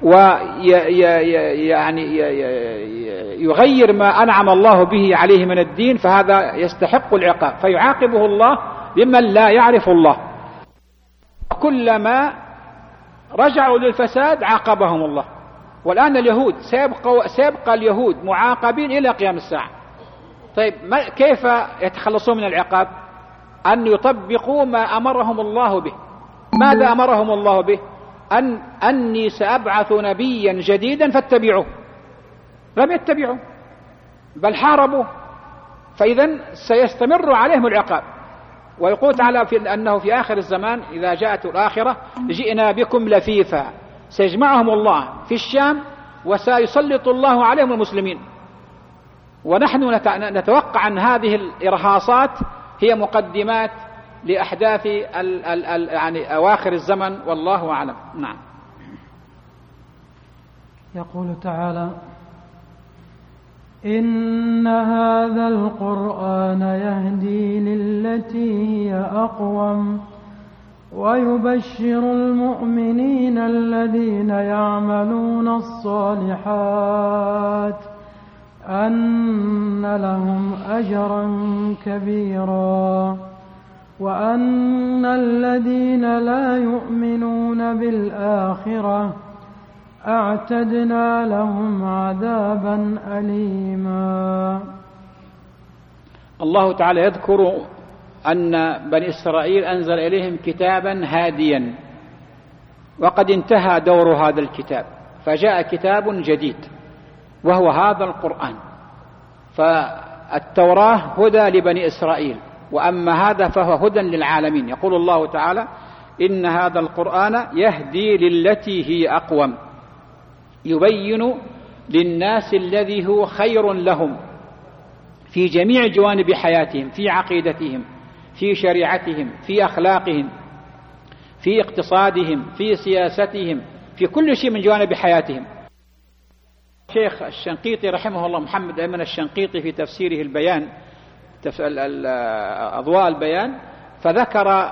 ويعني يغير ما أنعم الله به عليه من الدين، فهذا يستحق العقاب، فيعاقبه الله بمن لا يعرف الله. كلما رجعوا للفساد عاقبهم الله، والآن اليهود سيبقى اليهود معاقبين إلى قيام الساعة. طيب كيف يتخلصون من العقاب؟ أن يطبقوا ما أمرهم الله به. ماذا أمرهم الله به؟ أني سأبعث نبيا جديدا فاتبعوه. لم يتبعوا بل حاربوا، فإذا سيستمر عليهم العقاب. ويقول تعالى أنه في آخر الزمان إذا جاءت الآخرة جئنا بكم لفيفا، سيجمعهم الله في الشام وسيسلط الله عليهم المسلمين. ونحن نتوقع أن هذه الإرهاصات هي مقدمات لأحداث يعني أواخر الزمن، والله أعلم. نعم. يقول تعالى: إن هذا القرآن يهدي للتي هي أقوم ويبشر المؤمنين الذين يعملون الصالحات أن لهم أجرا كبيرا وأن الذين لا يؤمنون بالآخرة أعتدنا لهم عذابا أليما. الله تعالى يذكر أن بني إسرائيل أنزل إليهم كتابا هاديا، وقد انتهى دور هذا الكتاب، فجاء كتاب جديد وهو هذا القرآن. فالتوراة هدى لبني إسرائيل، وأما هذا فهو هدى للعالمين. يقول الله تعالى: إن هذا القرآن يهدي للتي هي أقوم، يبين للناس الذي هو خير لهم في جميع جوانب حياتهم، في عقيدتهم، في شريعتهم، في أخلاقهم، في اقتصادهم، في سياستهم، في كل شيء من جوانب حياتهم. الشيخ الشنقيطي رحمه الله، محمد أيمن الشنقيطي، في تفسيره البيان، أضواء البيان، فذكر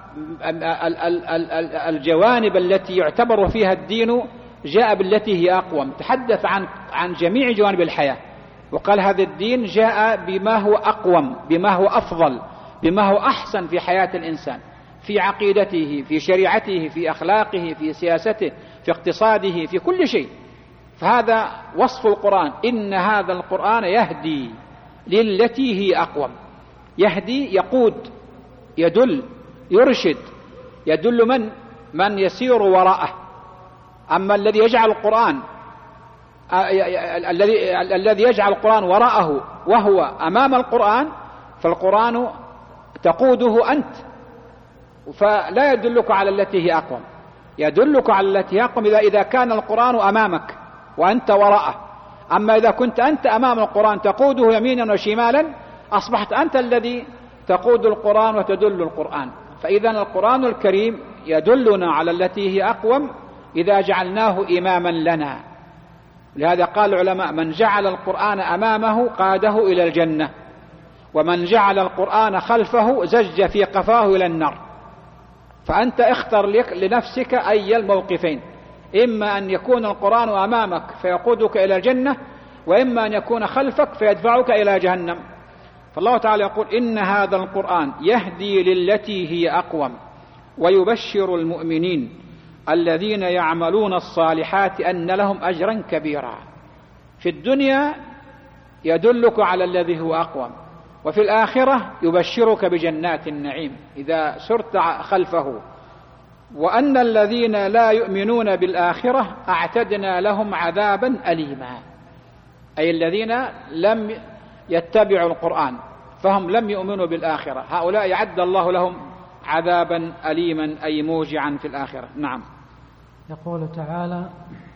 الجوانب التي يعتبر فيها الدين جاء بالتي هي أقوم. تحدث عن جميع جوانب الحياة، وقال هذا الدين جاء بما هو أقوم، بما هو أفضل، بما هو أحسن في حياة الإنسان، في عقيدته، في شريعته، في أخلاقه، في سياسته، في اقتصاده، في كل شيء. فهذا وصف القرآن: إن هذا القرآن يهدي للتي هي أقوم. يهدي، يقود، يدل، يرشد. يدل من يسير وراءه. أما الذي يجعل القرآن الذي يجعل القرآن وراءه وهو أمام القرآن، فالقرآن تقوده أنت، فلا يدلك على التي هي أقوم. يدلك على التي هي أقوم إذا كان القرآن أمامك وأنت وراءه. أما إذا كنت أنت أمام القرآن تقوده يمينا وشمالا، أصبحت أنت الذي تقود القرآن وتدل القرآن. فإذا القرآن الكريم يدلنا على التي هي أقوم إذا جعلناه إماما لنا. لهذا قال العلماء: من جعل القرآن أمامه قاده إلى الجنة، ومن جعل القرآن خلفه زج في قفاه إلى النار. فأنت اختر لنفسك أي الموقفين: إما أن يكون القرآن أمامك فيقودك إلى الجنة، وإما أن يكون خلفك فيدفعك إلى جهنم. فالله تعالى يقول: إن هذا القرآن يهدي للتي هي أقوم ويبشر المؤمنين الذين يعملون الصالحات أن لهم أجرا كبيرا. في الدنيا يدلك على الذي هو أقوم، وفي الآخرة يبشرك بجنات النعيم إذا سرت خلفه. وأن الذين لا يؤمنون بالآخرة أعتدنا لهم عذابا أليما، أي الذين لم يتبعوا القرآن فهم لم يؤمنوا بالآخرة، هؤلاء يعد الله لهم عذابا أليما أي موجعا في الآخرة. نعم. يقول تعالى: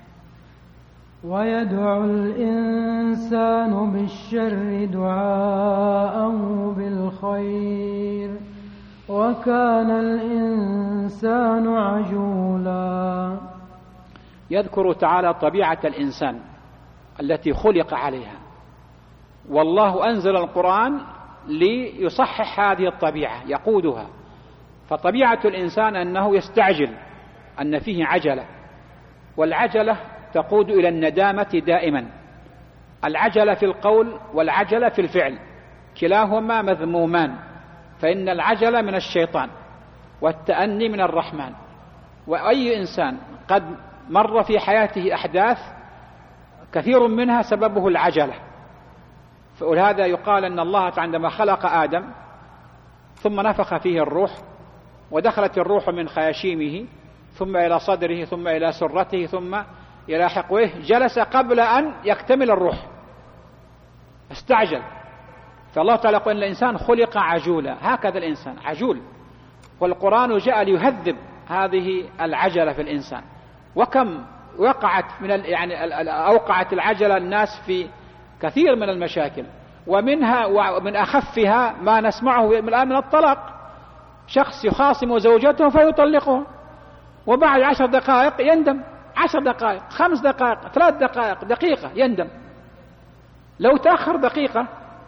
ويدعو الإنسان بالشر دعاءه بالخير وكان الإنسان عجولا. يذكر تعالى طبيعة الإنسان التي خلق عليها، والله أنزل القرآن ليصحح هذه الطبيعة، يقودها. فطبيعة الإنسان أنه يستعجل، أن فيه عجلة، والعجلة تقود إلى الندامة دائما. العجلة في القول والعجلة في الفعل كلاهما مذمومان، فإن العجلة من الشيطان والتأني من الرحمن. وأي إنسان قد مر في حياته أحداث كثير منها سببه العجلة. ولهذا يقال أن الله عندما خلق آدم ثم نفخ فيه الروح، ودخلت الروح من خياشيمه ثم إلى صدره ثم إلى سرته ثم إلى حقوه، جلس قبل أن يكتمل الروح، استعجل. فالله تعالى يقول إن الإنسان خلق عجولا، هكذا الإنسان عجول. والقرآن جاء ليهذب هذه العجلة في الإنسان. وكم وقعت أوقعت العجلة الناس في كثير من المشاكل، ومنها ومن أخفها ما نسمعه الآن من الطلاق. شخص يخاصم زوجته فيطلقها، وبعد 10 دقائق يندم، 10 دقائق، 5 دقائق، 3 دقائق، دقيقة يندم. لو تأخر دقيقة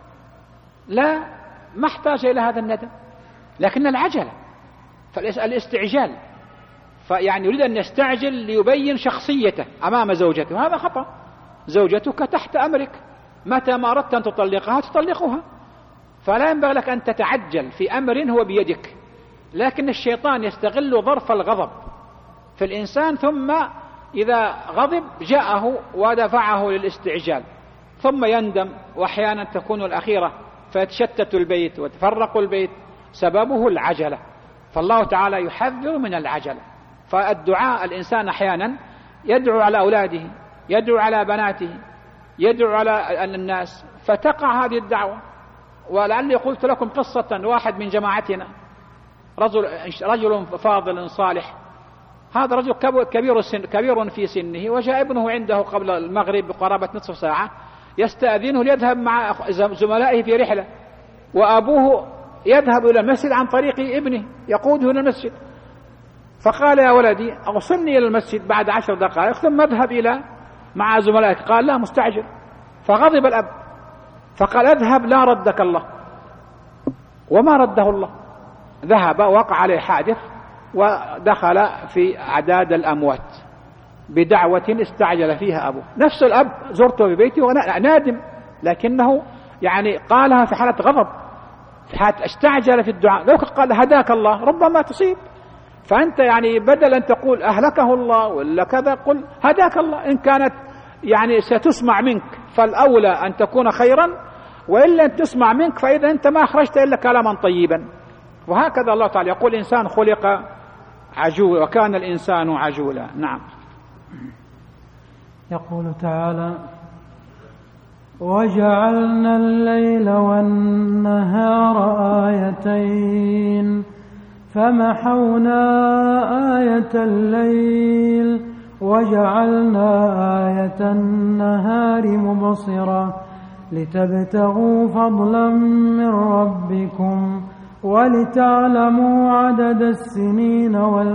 ما احتاج إلى هذا الندم، لكن العجلة فالاستعجال، فيعني يريد أن يستعجل ليبين شخصيته أمام زوجته. هذا خطأ. زوجتك تحت أمرك، متى ما أردت أن تطلقها تطلقها، فلا ينبغي لك أن تتعجل في أمر هو بيدك. لكن الشيطان يستغل ظرف الغضب في الإنسان، ثم إذا غضب جاءه ودفعه للاستعجال، ثم يندم. وأحيانا تكون الأخيرة فيتشتت البيت وتفرق البيت، سببه العجلة. فالله تعالى يحذر من العجلة. فالدعاء، الإنسان أحيانا يدعو على أولاده، يدعو على بناته، يدعو على الناس، فتقع هذه الدعوة. ولعلي قلت لكم قصة واحد من جماعتنا، رجل فاضل صالح. هذا رجل كبير في سنه، وجاء ابنه عنده قبل المغرب بقرابة نصف ساعة يستأذنه ليذهب مع زملائه في رحلة، وأبوه يذهب إلى المسجد عن طريق ابنه يقوده إلى المسجد. فقال يا ولدي أوصلني إلى المسجد بعد 10 دقائق ثم اذهب مع زملائك. قال لا، مستعجل. فغضب الأب فقال اذهب لا ردك الله. وما رده الله، ذهب وقع عليه حادث ودخل في أعداد الأموات بدعوة استعجل فيها أبوه. نفس الأب زرته ببيته ونادم، لكنه قالها في حالة غضب، في حالة استعجل في الدعاء. لو قال هداك الله ربما تصيب. فأنت بدل أن تقول أهلكه الله ولا كذا، قل هداك الله. إن كانت ستسمع منك فالأولى أن تكون خيرا، وإلا أن تسمع منك فإذا أنت ما أخرجت إلا كلاما طيبا. وهكذا الله تعالى يقول الإنسان خلق عجول وكان الإنسان عجولا. نعم. يقول تعالى وجعلنا الليل والنهار آيتين فمحونا آية الليل وجعلنا آية النهار مبصرة لتبتغوا فضلا من ربكم ولتعلموا عدد السنين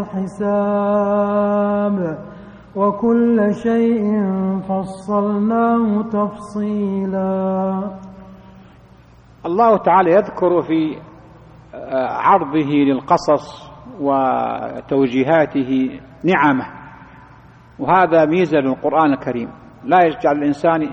والحساب وكل شيء فصلناه تفصيلا. الله تعالى يذكر في عرضه للقصص وتوجيهاته نعمه، وهذا ميزة للقرآن الكريم. لا يجعل الإنسان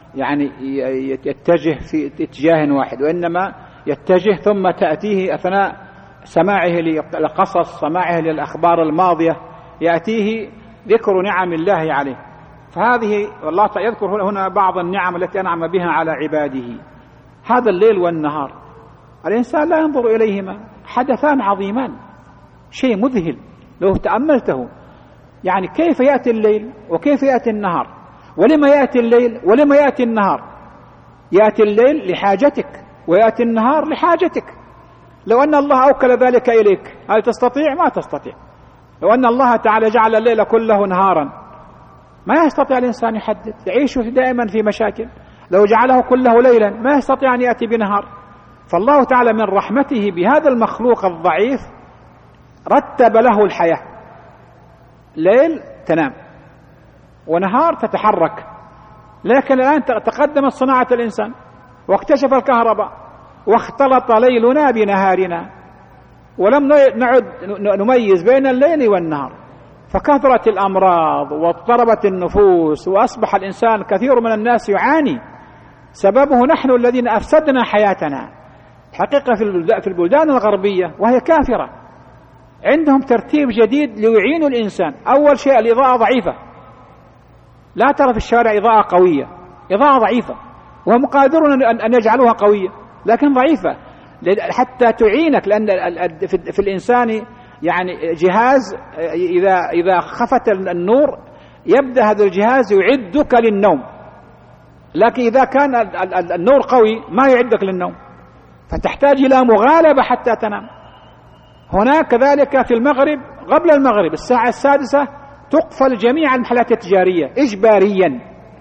يتجه في اتجاه واحد، وإنما يتجه ثم تأتيه أثناء سماعه للقصص، سماعه للأخبار الماضية، يأتيه ذكر نعم الله عليه. فهذه والله يذكر هنا بعض النعم التي أنعم بها على عباده. هذا الليل والنهار الإنسان لا ينظر إليهما، حدثان عظيمان، شيء مذهل لو تأملته. كيف يأتي الليل وكيف يأتي النهار، ولما يأتي الليل ولما يأتي النهار. يأتي الليل لحاجتك ويأتي النهار لحاجتك. لو أن الله أوكل ذلك إليك هل تستطيع؟ ما تستطيع. لو أن الله تعالى جعل الليل كله نهارا ما يستطيع الإنسان يحدد، يعيش دائما في مشاكل. لو جعله كله ليلا ما يستطيع أن يأتي بنهار. فالله تعالى من رحمته بهذا المخلوق الضعيف رتب له الحياة، ليل تنام ونهار تتحرك. لكن الآن تقدمت صناعة الإنسان واكتشف الكهرباء واختلط ليلنا بنهارنا، ولم نعد نميز بين الليل والنهار، فكثرت الأمراض واضطربت النفوس، وأصبح الإنسان كثير من الناس يعاني. سببه نحن الذين أفسدنا حياتنا. حقيقة في البلدان الغربية وهي كافرة عندهم ترتيب جديد ليعينوا الإنسان. أول شيء الإضاءة ضعيفة، لا ترى في الشارع إضاءة قوية، إضاءة ضعيفة، وهم قادرون أن يجعلوها قوية لكن ضعيفة حتى تعينك، لأن في الإنسان يعني جهاز إذا خفت النور يبدأ هذا الجهاز يعدك للنوم، لكن إذا كان النور قوي ما يعدك للنوم، فتحتاج إلى مغالبة حتى تنام. هناك كذلك في المغرب قبل المغرب الساعة 6 تقفل جميع المحلات التجارية إجباريا،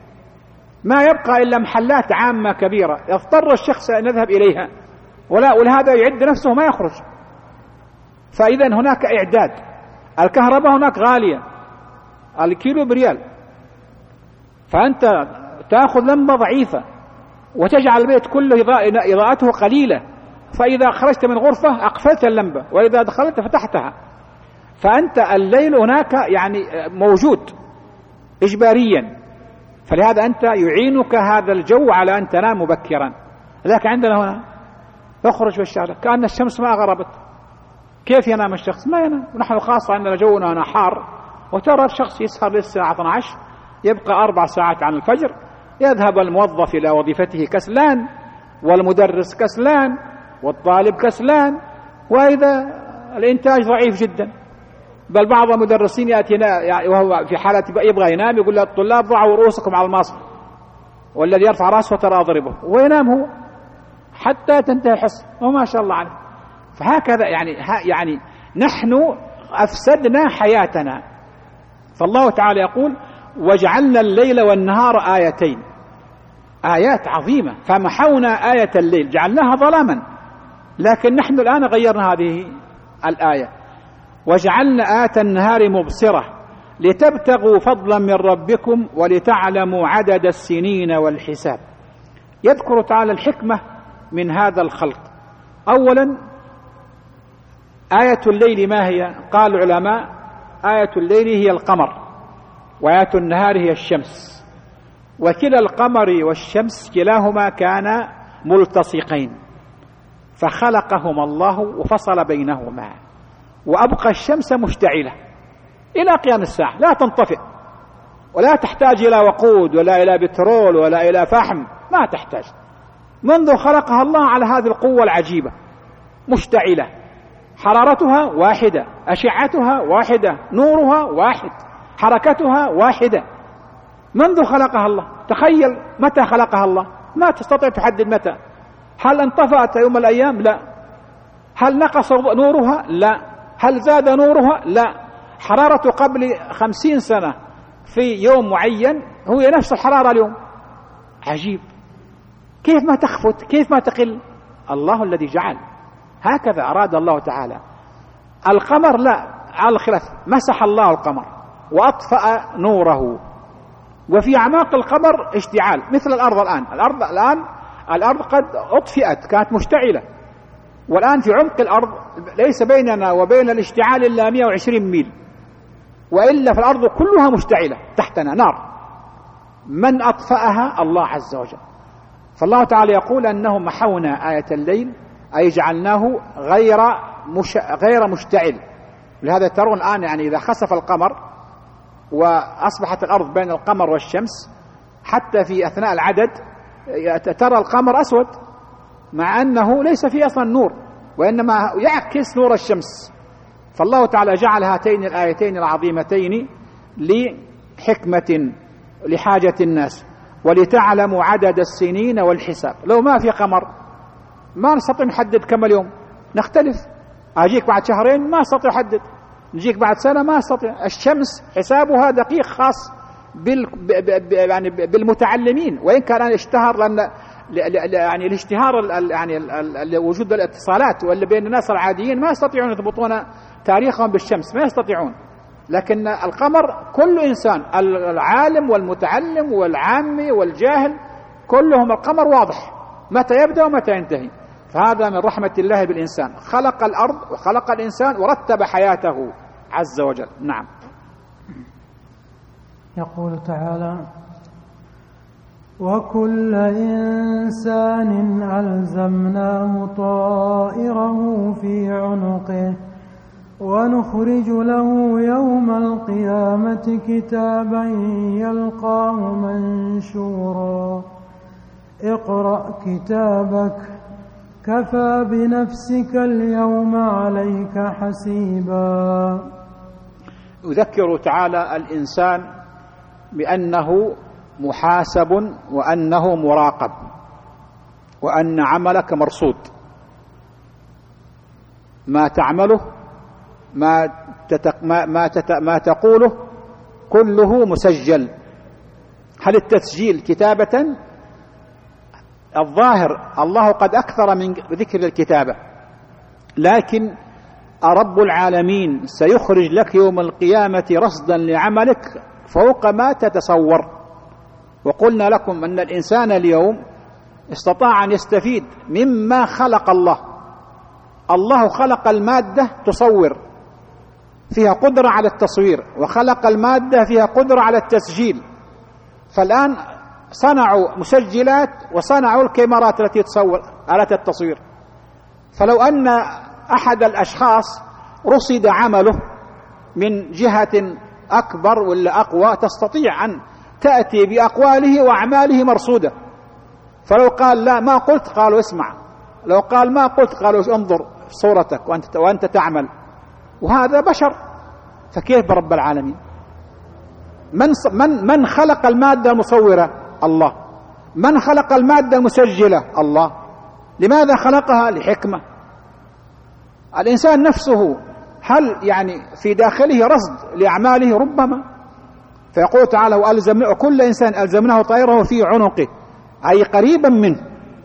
ما يبقى إلا محلات عامة كبيرة يضطر الشخص أن يذهب إليها، ولهذا يعد نفسه ما يخرج. فإذا هناك إعداد. الكهرباء هناك غالية، الكيلو بريال، فأنت تأخذ لمبة ضعيفة وتجعل البيت كله إضاءته قليلة، فإذا خرجت من غرفة أقفلت اللمبة، وإذا دخلت فتحتها. فأنت الليل هناك يعني موجود إجباريا، فلهذا أنت يعينك هذا الجو على أن تنام مبكرا. لكن عندنا هنا يخرج في الشارع كأن الشمس ما غربت، كيف ينام الشخص؟ ما ينام. ونحن خاصة عندنا جونا هنا حار، وترى الشخص يسهر للساعة 12 يبقى 4 ساعات عن الفجر، يذهب الموظف إلى وظيفته كسلان، والمدرس كسلان، والطالب كسلان، وإذا الإنتاج ضعيف جدا. بل بعض المدرسين يأتينا وهو في حالة يبغى ينام يقول للطلاب ضعوا رؤوسكم على المصر، والذي يرفع رأسه ترى أضربه، وينام هو حتى تنتهي الحصة وما شاء الله عليه. فهكذا يعني نحن أفسدنا حياتنا. فالله تعالى يقول وجعلنا الليل والنهار آيتين، آيات عظيمة. فمحونا آية الليل جعلناها ظلاما، لكن نحن الآن غيرنا هذه الآية. وجعلنا آية النهار مبصرة لتبتغوا فضلا من ربكم ولتعلموا عدد السنين والحساب. يذكر تعالى الحكمة من هذا الخلق. أولا آية الليل ما هي؟ قال العلماء آية الليل هي القمر، وآية النهار هي الشمس، وكلا القمر والشمس كلاهما كان ملتصقين، فخلقهما الله وفصل بينهما، وأبقى الشمس مشتعلة إلى قيام الساعة لا تنطفئ، ولا تحتاج إلى وقود ولا إلى بترول ولا إلى فحم، ما تحتاج. منذ خلقها الله على هذه القوة العجيبة مشتعلة، حرارتها واحدة، أشعتها واحدة، نورها واحد، حركتها واحدة منذ خلقها الله. تخيل متى خلقها الله، ما تستطيع تحدد متى. هل انطفأت يوم الأيام؟ لا. هل نقص نورها؟ لا. هل زاد نورها؟ لا. حرارة قبل 50 سنة في يوم معين هو نفس الحرارة اليوم. عجيب، كيف ما تخفت، كيف ما تقل؟ الله الذي جعل، هكذا أراد الله تعالى. القمر لا، على الخلاف، مسح الله القمر وأطفأ نوره، وفي أعماق القمر اشتعال مثل الأرض الآن. الأرض قد أطفئت، كانت مشتعلة، والآن في عمق الأرض ليس بيننا وبين الاشتعال إلا 120 ميل، وإلا في الأرض كلها مشتعلة تحتنا نار. من أطفأها؟ الله عز وجل. فالله تعالى يقول أنه محونا آية الليل، أي جعلناه غير مشتعل. لهذا ترون الآن يعني إذا خسف القمر وأصبحت الأرض بين القمر والشمس، حتى في أثناء العدد ترى القمر أسود، مع أنه ليس فيه أصلا نور، وإنما يعكس نور الشمس. فالله تعالى جعل هاتين الآيتين العظيمتين لحكمة لحاجة الناس، ولتعلموا عدد السنين والحساب. لو ما في قمر ما نستطيع نحدد كم اليوم، نختلف. أجيك بعد شهرين ما استطيع أحدد، نجيك بعد سنة ما استطيع. الشمس حسابها دقيق خاص يعني بالمتعلمين، وإن كان اشتهر لأن يعني الاشتهار يعني وجود الاتصالات واللي بين الناس العاديين ما يستطيعون يضبطون تاريخهم بالشمس، ما يستطيعون. لكن القمر كل إنسان، العالم والمتعلم والعامي والجاهل، كلهم القمر واضح متى يبدأ ومتى ينتهي. فهذا من رحمة الله بالإنسان، خلق الأرض وخلق الإنسان ورتب حياته عز وجل. نعم. يقول تعالى وكل إنسان ألزمناه طائره في عنقه ونخرج له يوم القيامة كتابا يلقاه منشورا اقرأ كتابك كفى بنفسك اليوم عليك حسيبا. يذكر تعالى الإنسان بأنه محاسب وأنه مراقب وأن عملك مرصود، ما تعمله ما تقوله كله مسجل. هل التسجيل كتابة؟ الظاهر الله قد أكثر من ذكر الكتابة، لكن رب العالمين سيخرج لك يوم القيامة رصدا لعملك فوق ما تتصور. وقلنا لكم أن الإنسان اليوم استطاع أن يستفيد مما خلق الله. الله خلق المادة تصور، فيها قدرة على التصوير، وخلق المادة فيها قدرة على التسجيل. فالآن صنعوا مسجلات وصنعوا الكاميرات التي تصور آلة التصوير. فلو أن أحد الأشخاص رصد عمله من جهة أكبر ولا أقوى، تستطيع أن تأتي بأقواله وأعماله مرصودة. فلو قال لا ما قلت، قالوا اسمع. لو قال ما قلت، قالوا انظر صورتك وأنت تعمل. وهذا بشر، فكيف برب العالمين؟ من خلق المادة المصورة؟ الله. من خلق المادة المسجلة؟ الله. لماذا خلقها؟ لحكمة. الإنسان نفسه هل يعني في داخله رصد لأعماله؟ ربما. فيقول تعالى وكل إنسان ألزمناه طائره في عنقه، أي قريبا منه.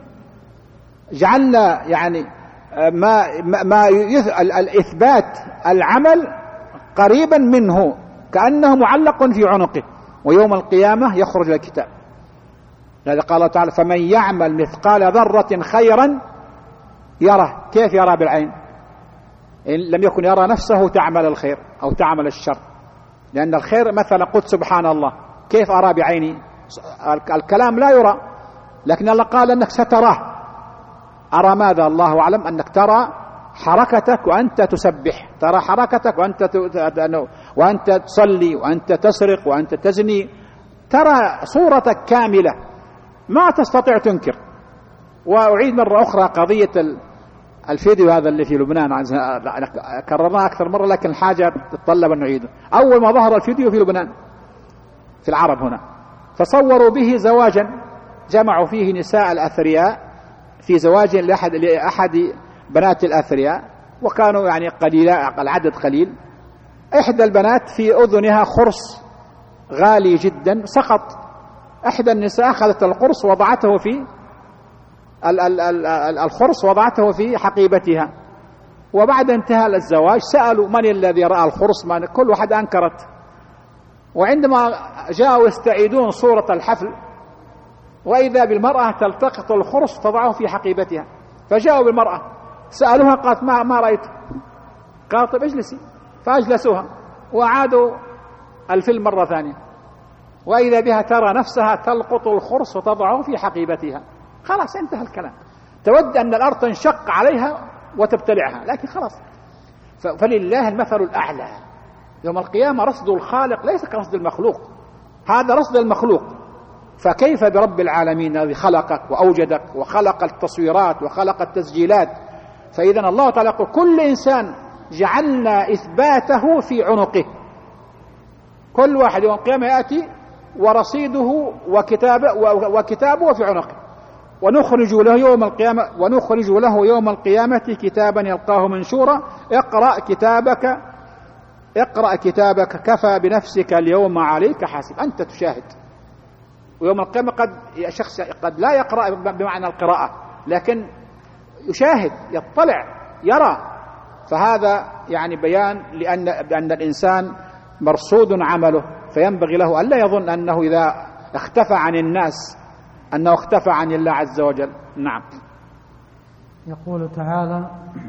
جعلنا يعني ما الإثبات العمل قريبا منه كأنه معلق في عنقه، ويوم القيامة يخرج الكتاب. لذا قال الله تعالى فمن يعمل مثقال ذرة خيرا يره. كيف يرى بالعين؟ إن لم يكن يرى نفسه تعمل الخير أو تعمل الشر. لأن الخير مثلا قلت سبحان الله، كيف أرى بعيني؟ الكلام لا يرى، لكن الله قال أنك ستراه. أرى ماذا؟ الله أعلم. أنك ترى حركتك وأنت تسبح، ترى حركتك وأنت تصلي وأنت تسرق وأنت تزني، ترى صورتك كاملة ما تستطيع تنكر. وأعيد مرة أخرى قضية الفيديو هذا اللي في لبنان، كررناه أكثر مرة لكن الحاجة تتطلب أن نعيده. أول ما ظهر الفيديو في لبنان في العرب هنا، فصوروا به زواجا جمعوا فيه نساء الأثرياء في زواج لأحد بنات الأثرياء، وكانوا يعني العدد قليل. إحدى البنات في أذنها خرص غالي جدا سقط. إحدى النساء أخذت القرص وضعته في الخرص وضعته في حقيبتها. وبعد انتهاء الزواج سألوا من الذي رأى الخرص؟ كل واحد أنكرت. وعندما جاءوا يستعيدون صورة الحفل وإذا بالمرأة تلتقط الخرص تضعه في حقيبتها. فجاءوا بالمرأة سألوها قالت ما رأيت. قالت طيب اجلسي، فأجلسوها وأعادوا الفيلم مرة ثانية، وإذا بها ترى نفسها تلقط الخرص وتضعه في حقيبتها. خلاص انتهى الكلام. تود أن الأرض تنشق عليها وتبتلعها، لكن خلاص. فلله المثل الأعلى يوم القيامة. رصد الخالق ليس كرصد المخلوق، هذا رصد المخلوق. فكيف برب العالمين الذي خلقك وأوجدك وخلق التصويرات وخلق التسجيلات؟ فإذا الله تعالى يقول كل إنسان جعلنا إثباته في عنقه. كل واحد يوم القيامة يأتي ورصيده وكتابه في عنقه. ونخرج له يوم القيامة كتابا يلقاه منشورا اقرأ كتابك كفى بنفسك اليوم عليك حاسب. أنت تشاهد. ويوم القيامة شخص قد لا يقرأ بمعنى القراءة، لكن يشاهد، يطلع، يرى. فهذا يعني بيان بأن الإنسان مرصود عمله، فينبغي له ألا يظن أنه إذا اختفى عن الناس أنه اختفى عن الله عز وجل. نعم. يقول تعالى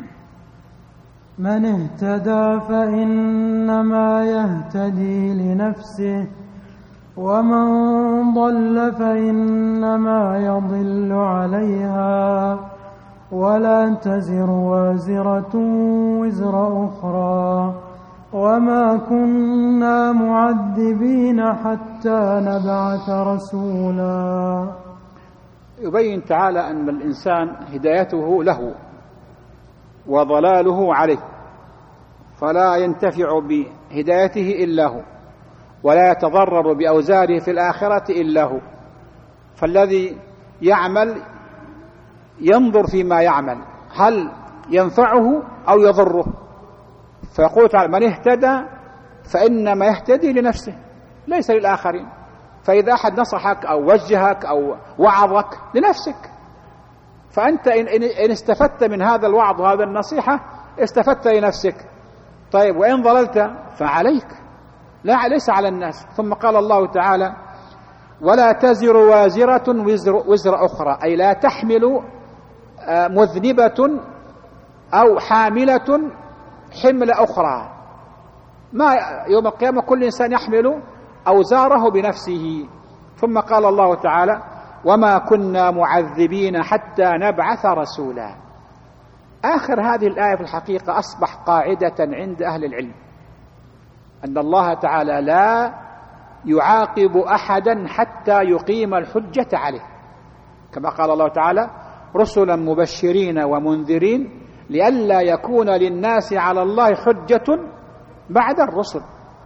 من اهتدى فإنما يهتدي لنفسه ومن ضل فإنما يضل عليها ولا تزر وازرة وزر أخرى وما كنا معذبين حتى نبعث رسولا. يبين تعالى أن الإنسان هدايته له وضلاله عليه، فلا ينتفع بهدايته إلا هو، ولا يتضرر بأوزاره في الآخرة إلا هو. فالذي يعمل ينظر فيما يعمل هل ينفعه أو يضره، فيقول تعالى: من اهتدى فإنما يهتدي لنفسه ليس للآخرين. فإذا أحد نصحك أو وجهك أو وعظك لنفسك، فأنت إن استفدت من هذا الوعظ وهذا النصيحة استفدت لنفسك. طيب وإن ضللت فعليك، لا ليس على الناس. ثم قال الله تعالى: ولا تزر وازرة وزر أخرى، أي لا تحمل مذنبة أو حاملة حمل أخرى. ما يوم القيامة كل إنسان يحمل أوزاره بنفسه. ثم قال الله تعالى: وما كنا معذبين حتى نبعث رسولا. آخر هذه الآية في الحقيقة أصبح قاعدة عند أهل العلم، أن الله تعالى لا يعاقب أحدا حتى يقيم الحجة عليه، كما قال الله تعالى: رسلا مبشرين ومنذرين لئلا يكون للناس على الله حجة بعد الرسل.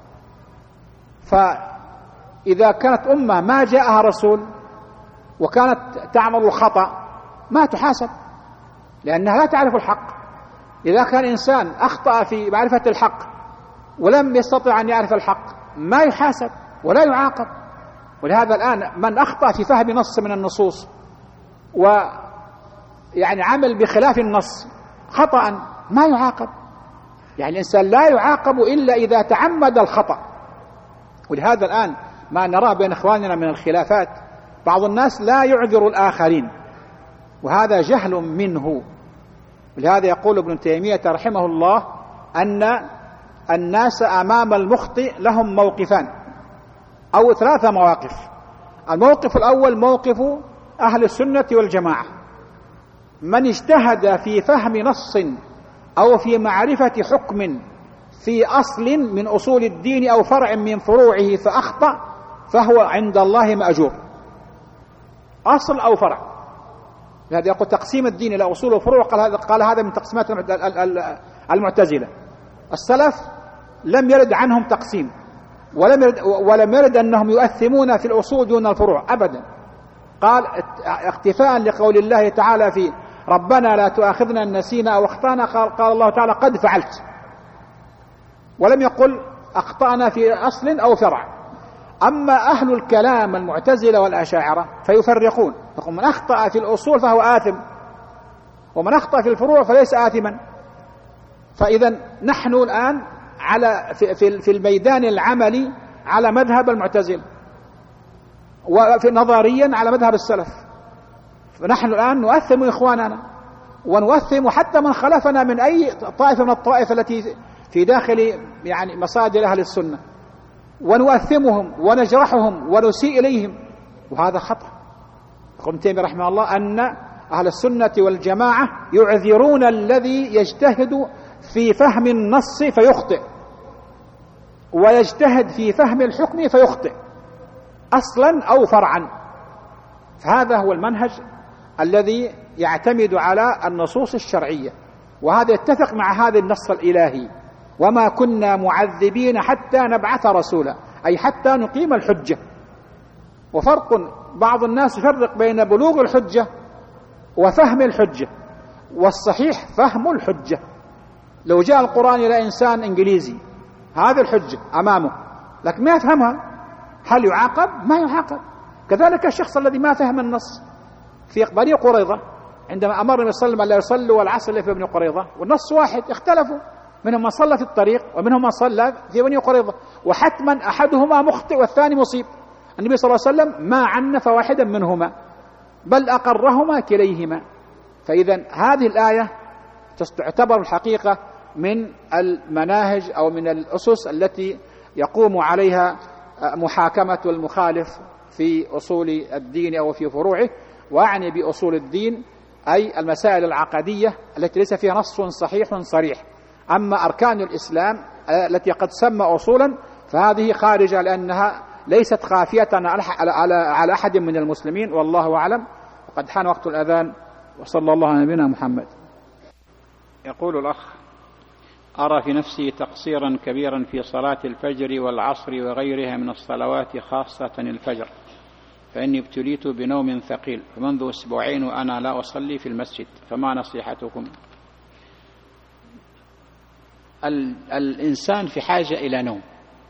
فإذا كانت أمة ما جاءها رسول وكانت تعمل الخطأ ما تحاسب، لأنها لا تعرف الحق. إذا كان إنسان أخطأ في معرفة الحق ولم يستطع أن يعرف الحق ما يحاسب ولا يعاقب. ولهذا الآن من أخطأ في فهم نص من النصوص ويعني عمل بخلاف النص خطأ ما يعاقب. يعني الإنسان لا يعاقب إلا إذا تعمد الخطأ. ولهذا الآن ما نراه بين إخواننا من الخلافات، بعض الناس لا يعذر الآخرين، وهذا جهل منه. ولهذا يقول ابن تيمية رحمه الله أن الناس أمام المخطئ لهم موقفان أو 3 مواقف. الموقف الأول موقف أهل السنة والجماعة، من اجتهد في فهم نص أو في معرفة حكم في أصل من أصول الدين أو فرع من فروعه فأخطأ فهو عند الله مأجور، أصل أو فرع. لهذا يقول تقسيم الدين إلى أصول وفروع، قال هذا من تقسيمات المعتزلة. السلف لم يرد عنهم تقسيم، ولم يرد أنهم يؤثمون في الأصول دون الفروع أبدا. قال اقتفاء لقول الله تعالى في ربنا لا تؤاخذنا إن نسينا أو أخطأنا، قال الله تعالى قد فعلت، ولم يقل أخطأنا في أصل أو فرع. أما أهل الكلام المعتزلة والأشاعرة فيفرقون، يقول من أخطأ في الأصول فهو آثم، ومن أخطأ في الفروع فليس آثما. فإذا نحن الآن في الميدان العملي على مذهب المعتزلة، وفي نظريا على مذهب السلف. فنحن الآن نؤثم إخواننا ونؤثم حتى من خلفنا من أي طائفة من الطائفة التي في داخل يعني مصادر أهل السنة، ونؤثمهم ونجرحهم ونسيء إليهم، وهذا خطأ. يقول ابن تيمية رحمه الله أن أهل السنة والجماعة يعذرون الذي يجتهد في فهم النص فيخطئ، ويجتهد في فهم الحكم فيخطئ أصلا أو فرعا. فهذا هو المنهج الذي يعتمد على النصوص الشرعية، وهذا يتفق مع هذا النص الإلهي: وما كنا معذبين حتى نبعث رسولا، أي حتى نقيم الحجة. وفرق، بعض الناس يفرق بين بلوغ الحجة وفهم الحجة، والصحيح فهم الحجة. لو جاء القرآن إلى إنسان إنجليزي هذه الحجة أمامه لكن ما يفهمها، هل يعاقب؟ ما يعاقب. كذلك الشخص الذي ما فهم النص في بني قريظة عندما أمر النبي صلى الله عليه وسلم ألا يصلوا والعصر في بني قريظة، والنص واحد، اختلفوا، منهم من صلى في الطريق ومنهم من صلى في بني قريظة، وحتما أحدهما مخطئ والثاني مصيب. النبي صلى الله عليه وسلم ما عنف واحدا منهما بل أقرهما كليهما. فإذا هذه الآية تعتبر الحقيقة من المناهج أو من الأسس التي يقوم عليها محاكمة المخالف في أصول الدين أو في فروعه. وأعني بأصول الدين أي المسائل العقدية التي ليس فيها نص صحيح صريح. أما أركان الإسلام التي قد سمى أصولا فهذه خارجة، لأنها ليست خافية على أحد من المسلمين، والله أعلم. وقد حان وقت الأذان، وصلى الله على نبينا محمد. يقول الأخ: أرى في نفسي تقصيرا كبيرا في صلاة الفجر والعصر وغيرها من الصلوات، خاصة الفجر، فإني ابتليت بنوم ثقيل فمنذ أسبوعين وأنا لا أصلي في المسجد، فما نصيحتكم؟ الإنسان في حاجة إلى نوم،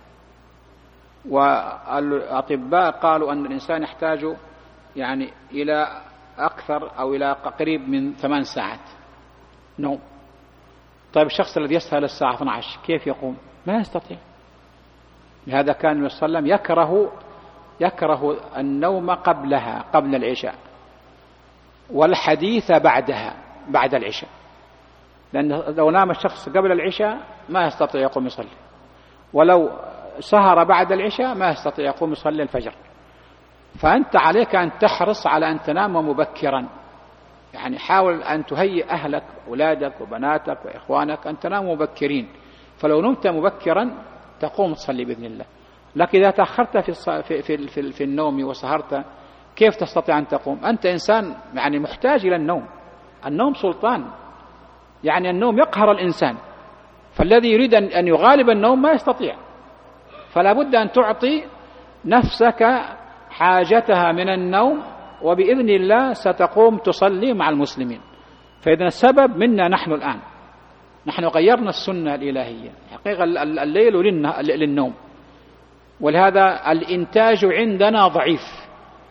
والأطباء قالوا أن الإنسان يحتاج يعني إلى أكثر أو إلى قريب من 8 ساعات نوم. طيب الشخص الذي يسهر الساعة 12 كيف يقوم؟ ما يستطيع. لهذا كان النبي صلى الله عليه وسلم يكره النوم قبلها، قبل العشاء، والحديث بعدها، بعد العشاء، لأن لو نام الشخص قبل العشاء ما يستطيع يقوم يصلي، ولو سهر بعد العشاء ما يستطيع يقوم يصلي الفجر. فأنت عليك أن تحرص على أن تنام مبكرا، يعني حاول أن تهيئ أهلك، أولادك وبناتك وإخوانك أن تناموا مبكرين، فلو نمت مبكرا تقوم تصلي بإذن الله. لكن إذا تأخرت في النوم وسهرت كيف تستطيع أن تقوم؟ أنت إنسان يعني محتاج إلى النوم. النوم سلطان، يعني النوم يقهر الإنسان، فالذي يريد أن يغالب النوم ما يستطيع. فلا بد أن تعطي نفسك حاجتها من النوم، وبإذن الله ستقوم تصلي مع المسلمين. فإذن السبب منا نحن الآن، نحن غيرنا السنة الإلهية حقيقة الليل للنوم، ولهذا الإنتاج عندنا ضعيف.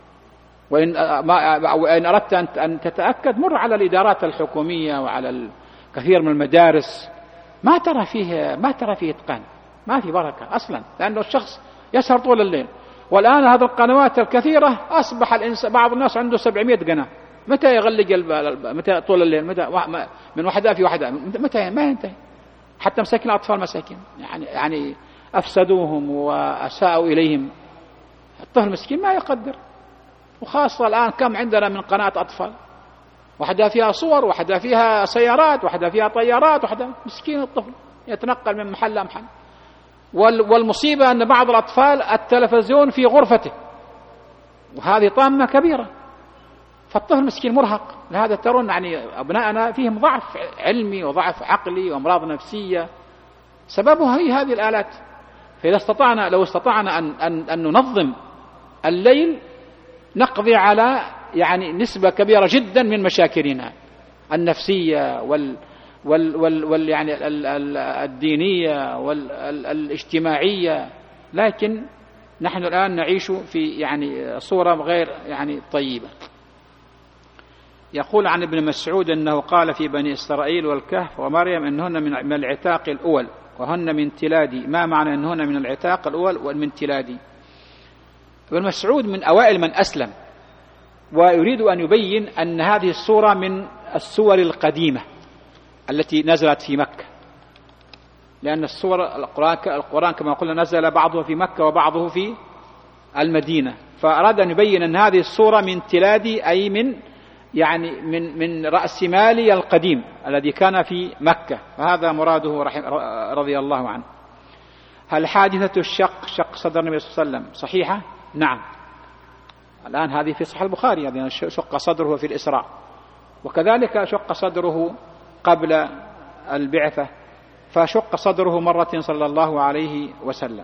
وإن أردت أن تتأكد مر على الإدارات الحكومية وعلى كثير من المدارس، ما ترى فيه إتقان، ما في بركة أصلا، لأنه الشخص يسهر طول الليل. والآن هذه القنوات الكثيرة أصبح بعض الناس عنده 700 قناة، متى يغلق متى طول الليل، متى من وحدة في وحدة، متى ما ينتهي. حتى مساكين الأطفال مساكين يعني أفسدوهم وأساءوا إليهم. الطفل المسكين ما يقدر. وخاصة الآن كم عندنا من قناة أطفال، وحدة فيها صور، وحدة فيها سيارات، وحدة فيها طيارات، وحدة مسكين الطفل يتنقل من محل لمحل. والمصيبة أن بعض الأطفال التلفزيون في غرفته، وهذه طامة كبيرة. فالطفل مسكين مرهق. لهذا ترون يعني أبناءنا فيهم ضعف علمي وضعف عقلي وأمراض نفسية، سببها هي هذه الآلات. فإذا لو استطعنا أن ننظم الليل نقضي على يعني نسبة كبيرة جدا من مشاكلنا النفسية يعني الدينية والاجتماعية. لكن نحن الآن نعيش في يعني صورة غير يعني طيبة. يقول عن ابن مسعود أنه قال في بني إسرائيل والكهف ومريم أنهن من العتاق الأول وهن من تلادي. ما معنى أنهن من العتاق الأول ومن تلادي؟ ابن مسعود من أوائل من أسلم، ويريد أن يبين أن هذه السورة من السور القديمة التي نزلت في مكة، لأن القرآن كما قلنا نزل بعضه في مكة وبعضه في المدينة. فأراد أن يبين أن هذه السورة من تلادي، أي من رأس مالي القديم الذي كان في مكة، فهذا مراده رضي الله عنه. هل حادثة شق صدر النبي صلى الله عليه وسلم صحيحة؟ نعم. الآن هذه في صحيح البخاري، يعني شق صدره في الإسراء، وكذلك شق صدره قبل البعثة، فشق صدره مرة صلى الله عليه وسلم.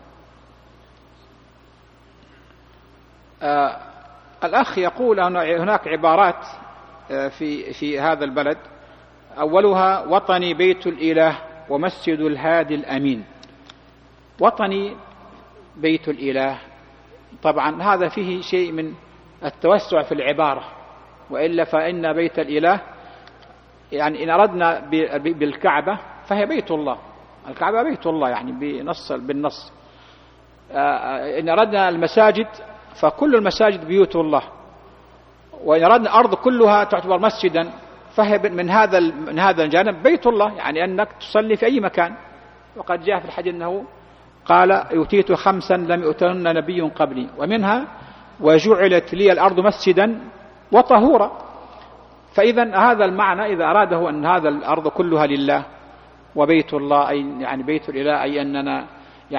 الأخ يقول أن هناك عبارات في هذا البلد، أولها وطني بيت الإله ومسجد الهادي الأمين. وطني بيت الإله، طبعا هذا فيه شيء من التوسع في العبارة، وإلا فإن بيت الإله يعني إن أردنا بالكعبة فهي بيت الله، الكعبة بيت الله يعني بالنص. إن أردنا المساجد فكل المساجد بيوت الله، وإن أردنا الأرض كلها تعتبر مسجدا فهي من هذا الجانب بيت الله، يعني أنك تصلي في أي مكان. وقد جاء في الحديث أنه قال يؤتيت 5 لم يؤتهن نبي قبلي، ومنها وجعلت لي الأرض مسجدا وطهورا. فإذا هذا المعنى إذا أراده أن هذا الأرض كلها لله وبيت الله أي يعني بيت الإله أي أننا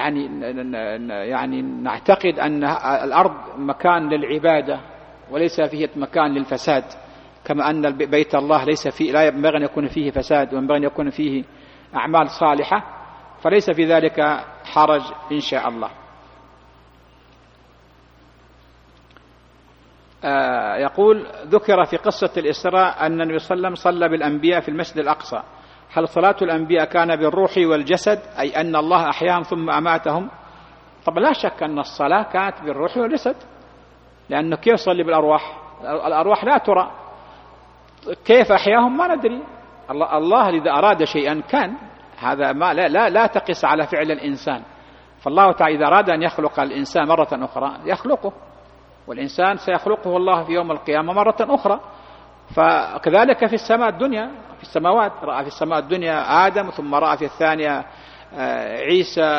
يعني نعتقد أن الأرض مكان للعبادة وليس فيه مكان للفساد، كما أن بيت الله ليس فيه لا ينبغي أن يكون فيه فساد وينبغي أن يكون فيه أعمال صالحة، فليس في ذلك حرج إن شاء الله. يقول ذكر في قصة الإسراء أن النبي صلى الله عليه وسلم صلى بالأنبياء في المسجد الأقصى، هل صلاة الأنبياء كان بالروح والجسد أي أن الله أحياهم ثم أماتهم؟ طبعا لا شك أن الصلاة كانت بالروح والجسد، لأنه كيف يصلي بالأرواح؟ الأرواح لا ترى، كيف أحياهم ما ندري. الله إذا أراد شيئا كان، هذا ما لا تقس على فعل الإنسان. فالله تعالى إذا أراد أن يخلق الإنسان مرة أخرى يخلقه، والإنسان سيخلقه الله في يوم القيامة مرة أخرى. فكذلك في السماء الدنيا، في السماوات رأى في السماء الدنيا آدم، ثم رأى في الثانية عيسى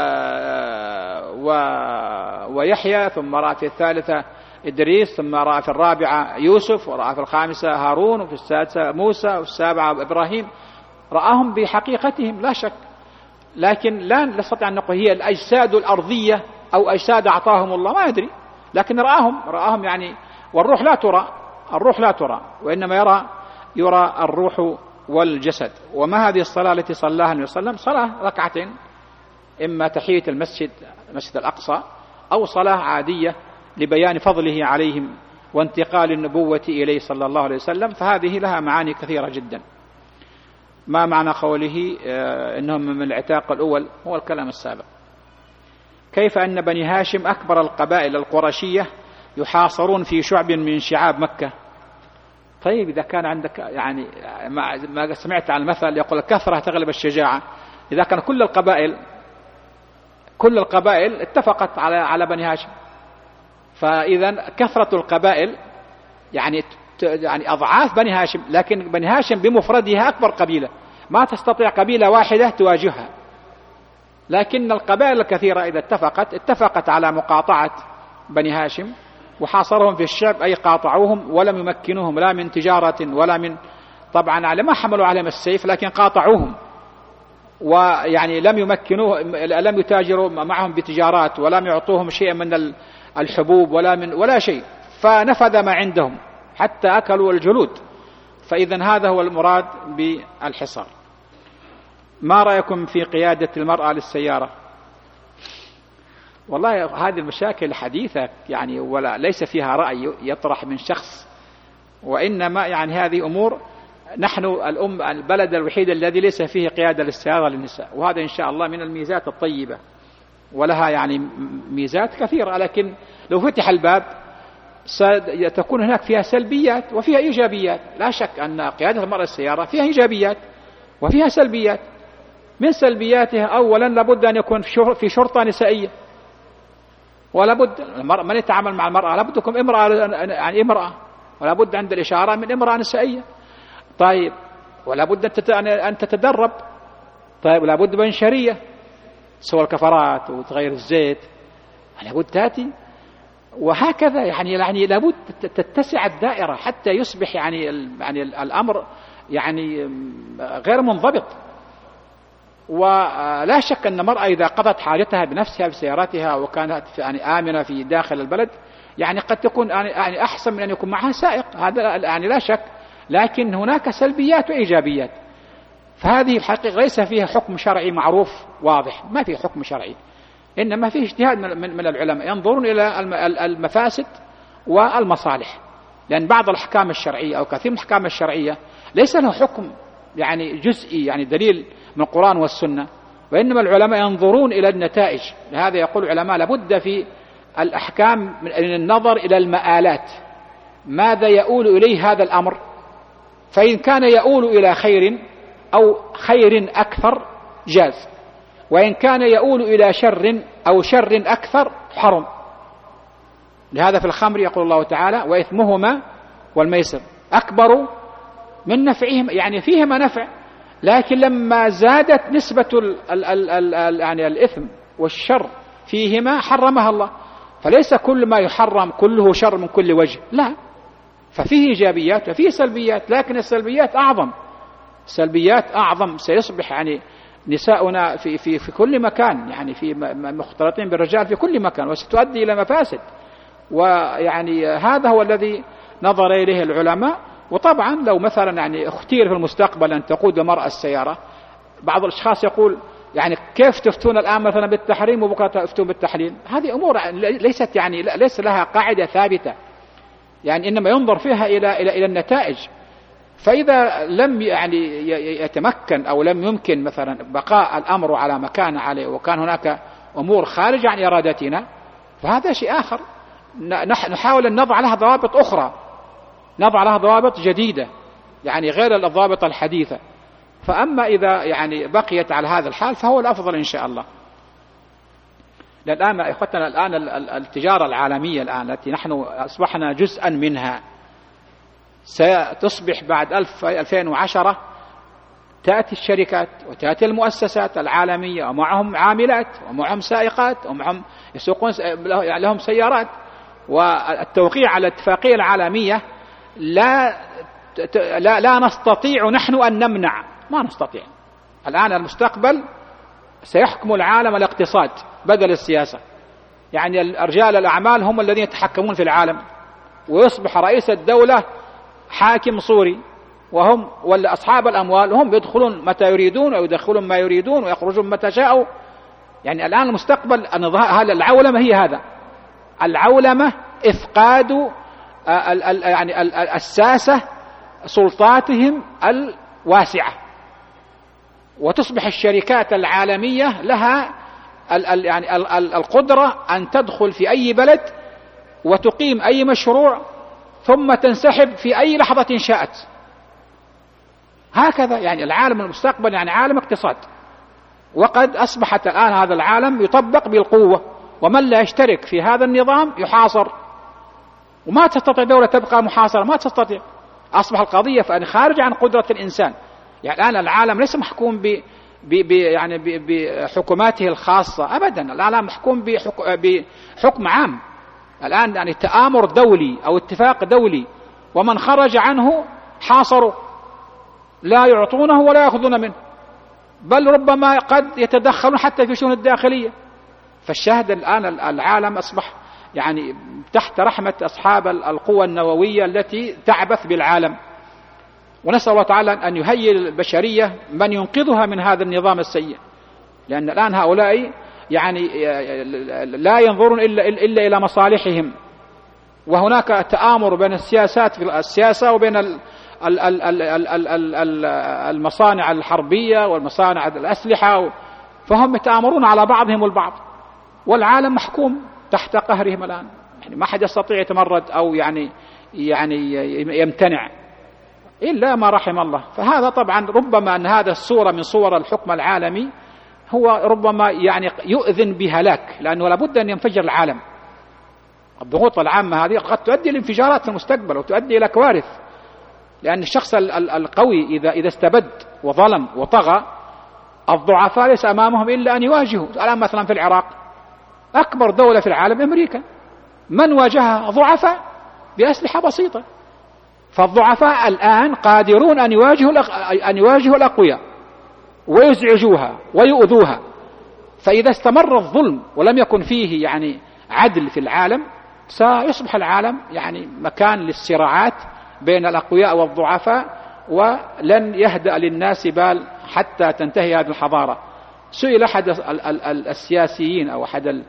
ويحيى، ثم رأى في الثالثة إدريس، ثم رأى في الرابعة يوسف، ورأى في الخامسة هارون، وفي السادسة موسى، وفي السابعة إبراهيم. رآهم بحقيقتهم لا شك، لكن لا نستطيع أن نقول هي الأجساد الأرضية أو أجساد أعطاهم الله، ما يدري، لكن رآهم يعني. والروح لا ترى، الروح لا ترى، وإنما يرى الروح والجسد. وما هذه الصلاة التي صلاها النبي صلى الله عليه وسلم؟ صلاة ركعتين، إما تحية المسجد الأقصى أو صلاة عادية لبيان فضله عليهم وانتقال النبوة إليه صلى الله عليه وسلم، فهذه لها معاني كثيرة جدا. ما معنى قوله إنهم من العتاق الأول؟ هو الكلام السابق. كيف أن بني هاشم أكبر القبائل القرشية يحاصرون في شعب من شعاب مكة؟ طيب إذا كان عندك يعني ما سمعت عن المثل يقول الكثرة تغلب الشجاعة، إذا كان كل القبائل اتفقت على بني هاشم، فإذا كثرة القبائل يعني أضعاف بني هاشم، لكن بني هاشم بمفردها أكبر قبيلة، ما تستطيع قبيلة واحدة تواجهها. لكن القبائل الكثيرة إذا اتفقت على مقاطعة بني هاشم وحاصرهم في الشعب، أي قاطعوهم ولم يمكنوهم لا من تجارة ولا من، طبعا على ما حملوا عليهم السيف، لكن قاطعوهم، ويعني لم يتاجروا معهم بتجارات، ولم يعطوهم شيئا من الحبوب ولا شيء، فنفذ ما عندهم حتى أكلوا الجلود. فإذا هذا هو المراد بالحصار. ما رأيكم في قيادة المرأة للسيارة؟ والله هذه المشاكل حديثة يعني، ولا ليس فيها رأي يطرح من شخص، وإنما يعني هذه أمور نحن البلد الوحيد الذي ليس فيه قيادة للسيارة للنساء، وهذا إن شاء الله من الميزات الطيبة، ولها يعني ميزات كثيرة، لكن لو فتح الباب ستكون هناك فيها سلبيات وفيها إيجابيات. لا شك أن قيادة المرأة السيارة فيها إيجابيات وفيها سلبيات. من سلبياتها أولا لابد أن يكون في شرطة نسائية، ولا بد من يتعامل مع المرأة لابد تكون امرأة، ولا بد عند الإشارة من امرأة نسائية. طيب ولا بد أن تتدرب. طيب ولا بد من شرية تسوي الكفرات وتغير الزيت، لا بد تأتي، وهكذا يعني لابد تتسع الدائرة حتى يصبح يعني الأمر يعني غير منضبط. ولا شك أن المرأة إذا قضت حاجتها بنفسها بسيارتها وكانت يعني آمنة في داخل البلد، يعني قد تكون يعني أحسن من أن يكون معها سائق، هذا يعني لا شك، لكن هناك سلبيات وإيجابيات. فهذه الحقيقة ليس فيها حكم شرعي معروف واضح، ما فيه حكم شرعي، إنما فيه اجتهاد من العلماء ينظرون إلى المفاسد والمصالح، لأن بعض الأحكام الشرعية أو كثير من الأحكام الشرعية ليس له حكم يعني جزئي يعني دليل من القرآن والسنة، وإنما العلماء ينظرون إلى النتائج. لهذا يقول العلماء لابد في الأحكام من النظر إلى المآلات، ماذا يؤول إليه هذا الأمر، فإن كان يؤول إلى خير أو خير أكثر جاز، وإن كان يؤول إلى شر أو شر أكثر حرم. لهذا في الخمر يقول الله تعالى وإثمهما والميسر أكبر من نفعهما، يعني فيهما نفع، لكن لما زادت نسبة يعني الإثم والشر فيهما حرمها الله. فليس كل ما يحرم كله شر من كل وجه، لا، ففيه إيجابيات وفيه سلبيات، لكن السلبيات أعظم. سيصبح يعني نساؤنا في كل مكان، يعني في مختلطين بالرجال في كل مكان، وستؤدي إلى مفاسد. ويعني هذا هو الذي نظر إليه العلماء. وطبعا لو مثلا يعني اختير في المستقبل أن تقود المرأة السيارة، بعض الأشخاص يقول يعني كيف تفتون الآن مثلا بالتحريم وبكرة تفتون بالتحليل؟ هذه أمور ليست يعني ليس لها قاعدة ثابتة، يعني إنما ينظر فيها إلى النتائج. فإذا لم يعني يتمكن أو لم يمكن مثلا بقاء الأمر على ما كان عليه، وكان هناك أمور خارجة عن إرادتنا، فهذا شيء آخر. نحاول أن نضع لها ضوابط أخرى، نضع لها ضوابط جديدة يعني غير الضوابط الحديثة. فأما إذا يعني بقيت على هذا الحال فهو الأفضل إن شاء الله. الآن إخوتنا، الآن التجارة العالمية الآن التي نحن أصبحنا جزءا منها، ستصبح بعد 2010 تأتي الشركات وتأتي المؤسسات العالمية ومعهم عاملات ومعهم سائقات ومعهم يسوقون لهم سيارات، والتوقيع على الاتفاقية العالمية لا نستطيع نحن أن نمنع، ما نستطيع. الآن المستقبل سيحكم العالم الاقتصاد بدل السياسة، يعني رجال الأعمال هم الذين يتحكمون في العالم، ويصبح رئيس الدولة حاكم صوري، وهم ولا أصحاب الأموال هم يدخلون متى يريدون ويدخلون ما يريدون ويخرجون متى شاءوا. يعني الآن المستقبل العولمة هي هذا، العولمة إفقاد يعني الساسة سلطاتهم الواسعة، وتصبح الشركات العالمية لها يعني القدرة أن تدخل في أي بلد وتقيم أي مشروع ثم تنسحب في أي لحظة شاءت. هكذا يعني العالم المستقبل يعني عالم اقتصاد، وقد أصبحت الآن هذا العالم يطبق بالقوة، ومن لا يشترك في هذا النظام يحاصر، وما تستطيع دولة تبقى محاصرة، ما تستطيع. أصبح القضية فأن خارج عن قدرة الإنسان. يعني الآن العالم ليس محكوم يعني بحكوماته الخاصة أبدا، العالم محكوم بحكم عام. الآن يعني تآمر دولي أو اتفاق دولي، ومن خرج عنه حاصروا، لا يعطونه ولا يأخذون منه، بل ربما قد يتدخلون حتى في شؤون الداخلية. فالشاهد الآن العالم أصبح يعني تحت رحمة أصحاب القوى النووية التي تعبث بالعالم، ونسأل الله تعالى أن يهيئ البشرية من ينقذها من هذا النظام السيء، لأن الآن هؤلاء يعني لا ينظرون إلا إلى مصالحهم، وهناك تآمر بين السياسة وبين المصانع الحربية والمصانع الأسلحة، فهم يتآمرون على بعضهم البعض، والعالم محكوم تحت قهرهم الآن. يعني ما حد يستطيع يتمرد أو يعني يمتنع إلا ما رحم الله. فهذا طبعا ربما أن هذا الصورة من صور الحكم العالمي هو ربما يعني يؤذن بهلاك، لأنه لابد أن ينفجر العالم. الضغوط العامة هذه قد تؤدي لانفجارات في المستقبل وتؤدي إلى كوارث، لأن الشخص القوي إذا استبد وظلم وطغى، الضعفاء ليس أمامهم إلا أن يواجهوا. الآن مثلا في العراق أكبر دولة في العالم أمريكا، من واجهها؟ ضعفاء بأسلحة بسيطة. فالضعفاء الآن قادرون أن يواجهوا الأقوياء ويزعجوها ويؤذوها. فإذا استمر الظلم ولم يكن فيه يعني عدل في العالم، سيصبح العالم يعني مكان للصراعات بين الأقوياء والضعفاء، ولن يهدأ للناس بال حتى تنتهي هذه الحضارة. سئل أحد السياسيين أو أحد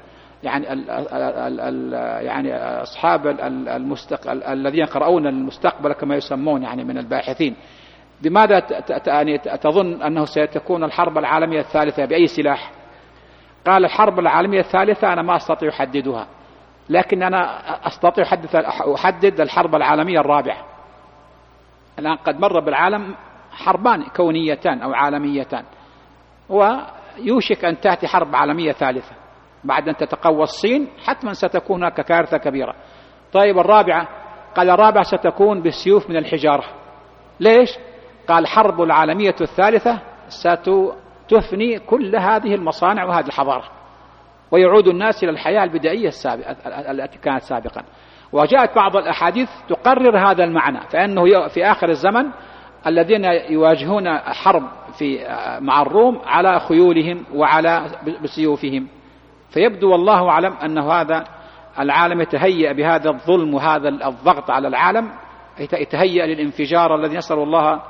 يعني أصحاب الذين يقرؤون المستقبل كما يسمون يعني من الباحثين، بماذا تظن أنه ستكون الحرب العالمية الثالثة بأي سلاح؟ قال الحرب العالمية الثالثة أنا ما أستطيع أحددها، لكن أنا أستطيع أحدد الحرب العالمية الرابعة. الآن قد مر بالعالم حربان كونيتان أو عالميتان، ويوشك أن تأتي حرب عالمية ثالثة بعد أن تتقوى الصين، حتما ستكون هناك كارثة كبيرة. طيب الرابعة؟ قال الرابعة ستكون بالسيوف من الحجارة. ليش؟ قال الحرب العالمية الثالثة ستفني كل هذه المصانع وهذه الحضارة، ويعود الناس إلى الحياة البدائية التي كانت سابقا. وجاءت بعض الأحاديث تقرر هذا المعنى، فإنه في آخر الزمن الذين يواجهون حرب مع الروم على خيولهم وعلى بسيوفهم، فيبدو والله أعلم أن هذا العالم يتهيأ بهذا الظلم وهذا الضغط على العالم، يتهيأ للانفجار الذي نسأل الله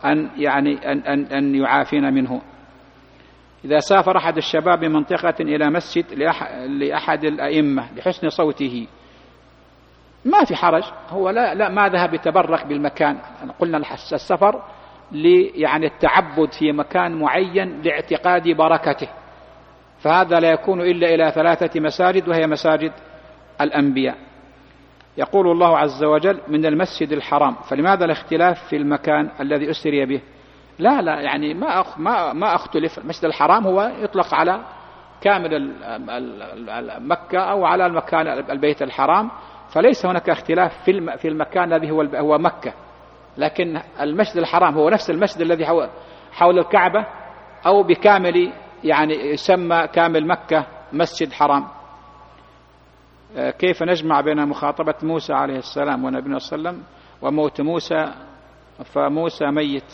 أن يعافينا منه. إذا سافر أحد الشباب من منطقة إلى مسجد لأحد الأئمة لحسن صوته ما في حرج، هو لا ما ذهب يتبرك بالمكان. قلنا السفر التعبد في مكان معين لاعتقاد بركته، فهذا لا يكون إلا إلى 3 مساجد وهي مساجد الأنبياء. يقول الله عز وجل من المسجد الحرام، فلماذا الاختلاف في المكان الذي أسري به؟ لا ما أختلف. المسجد الحرام هو يطلق على كامل مكة أو على المكان البيت الحرام، فليس هناك اختلاف في المكان الذي هو مكة، لكن المسجد الحرام هو نفس المسجد الذي حول الكعبة أو بكامل يسمى كامل مكة مسجد حرام. كيف نجمع بين مخاطبة موسى عليه السلام ونبينا صلى الله عليه وسلم وموت موسى فموسى ميت؟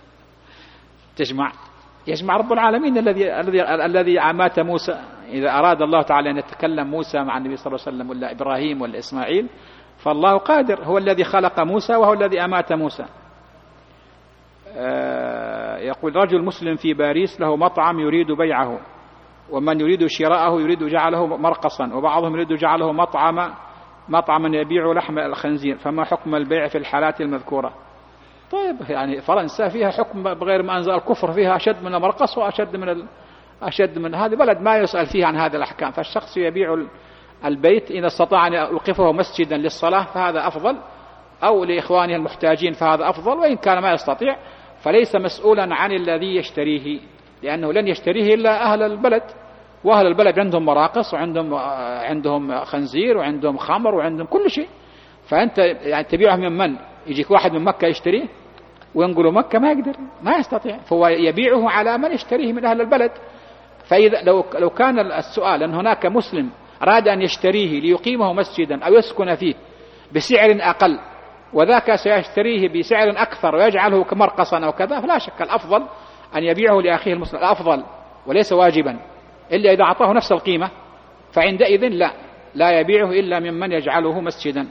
يجمع رب العالمين الذي أمات موسى. إذا أراد الله تعالى أن يتكلم موسى مع النبي صلى الله عليه وسلم ولا إبراهيم ولا إسماعيل، فالله قادر، هو الذي خلق موسى وهو الذي أمات موسى. يقول رجل مسلم في باريس له مطعم يريد بيعه، ومن يريد شراءه يريد جعله مرقصا، وبعضهم يريد جعله مطعما يبيع لحم الخنزير، فما حكم البيع في الحالات المذكورة؟ طيب فرنسا فيها حكم بغير ما أنزل، الكفر فيها أشد من المرقص وأشد من هذه بلد ما يسأل فيها عن هذه الأحكام. فالشخص يبيع البيت إن استطاع أن يوقفه مسجدا للصلاة فهذا أفضل، أو لإخوانه المحتاجين فهذا أفضل، وإن كان ما يستطيع فليس مسؤولا عن الذي يشتريه، لأنه لن يشتريه إلا أهل البلد، وأهل البلد عندهم مراقص وعندهم خنزير وعندهم خمر وعندهم كل شيء، فأنت تبيعه من يجيك واحد من مكة يشتريه وينقله مكة ما يقدر، ما يستطيع، فهو يبيعه على من يشتريه من أهل البلد. فإذا لو كان السؤال أن هناك مسلم أراد أن يشتريه ليقيمه مسجدا أو يسكن فيه بسعر أقل، وذاك سيشتريه بسعر أكثر ويجعله كمرقصا أو كذا، فلا شك الأفضل أن يبيعه لأخيه المسلم، الأفضل وليس واجبا، إلا إذا أعطاه نفس القيمة فعندئذ لا يبيعه إلا ممن يجعله مسجدا.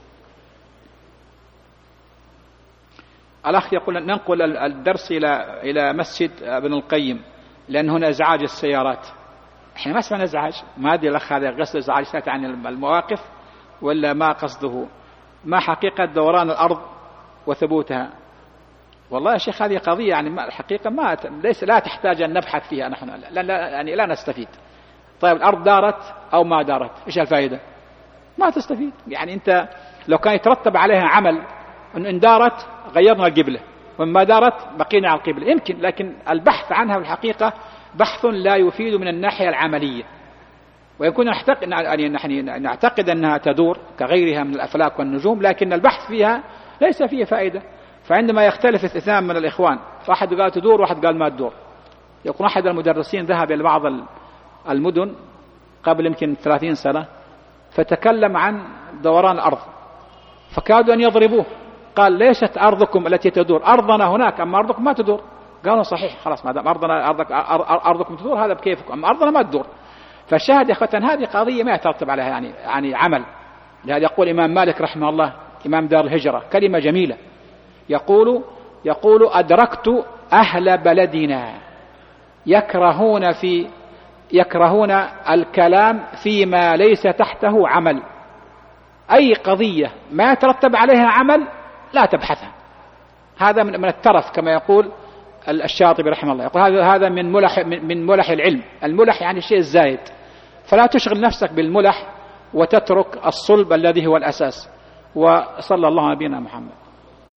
الأخ يقول ننقل الدرس إلى مسجد ابن القيم لأن هنا إزعاج السيارات. إحنا ما اسمنا إزعاج، ما أدري الأخ هذا قصد إزعاج عن المواقف ولا ما قصده، ما حقيقة دوران الأرض وثبوتها؟ والله يا شيخ هذه قضية الحقيقة لا تحتاج أن نبحث فيها نحن، لا نستفيد. طيب الأرض دارت أو ما دارت إيش الفائدة؟ ما تستفيد. أنت لو كان يترتب عليها عمل إن دارت غيرنا القبلة وإن ما دارت بقينا على القبلة يمكن، لكن البحث عنها في الحقيقة بحث لا يفيد من الناحية العملية، ويكون نعتقد أنها تدور كغيرها من الأفلاك والنجوم، لكن البحث فيها ليس فيه فائدة. فعندما يختلف اثنان من الإخوان، واحد قال تدور واحد قال ما تدور، يكون أحد المدرسين ذهب إلى بعض المدن قبل يمكن 30 سنة فتكلم عن دوران الأرض، فكادوا أن يضربوه، قال ليست أرضكم التي تدور، أرضنا هناك، أما أرضكم ما تدور. قالوا صحيح، خلاص ما دام أرضكم تدور هذا بكيفكم، أما أرضنا ما تدور. فالشاهد يا أخوة هذه قضية ما يترتب عليها عمل. لهذا يقول الإمام مالك رحمه الله إمام دار الهجرة كلمة جميلة، يقول أدركت أهل بلدنا يكرهون الكلام فيما ليس تحته عمل. أي قضية ما يترتب عليها عمل لا تبحثها، هذا من الترف كما يقول الشاطبي رحمه الله، يقول هذا من ملح العلم. الملح الشيء الزايد، فلا تشغل نفسك بالملح وتترك الصلب الذي هو الأساس. وصلى الله على نبينا محمد.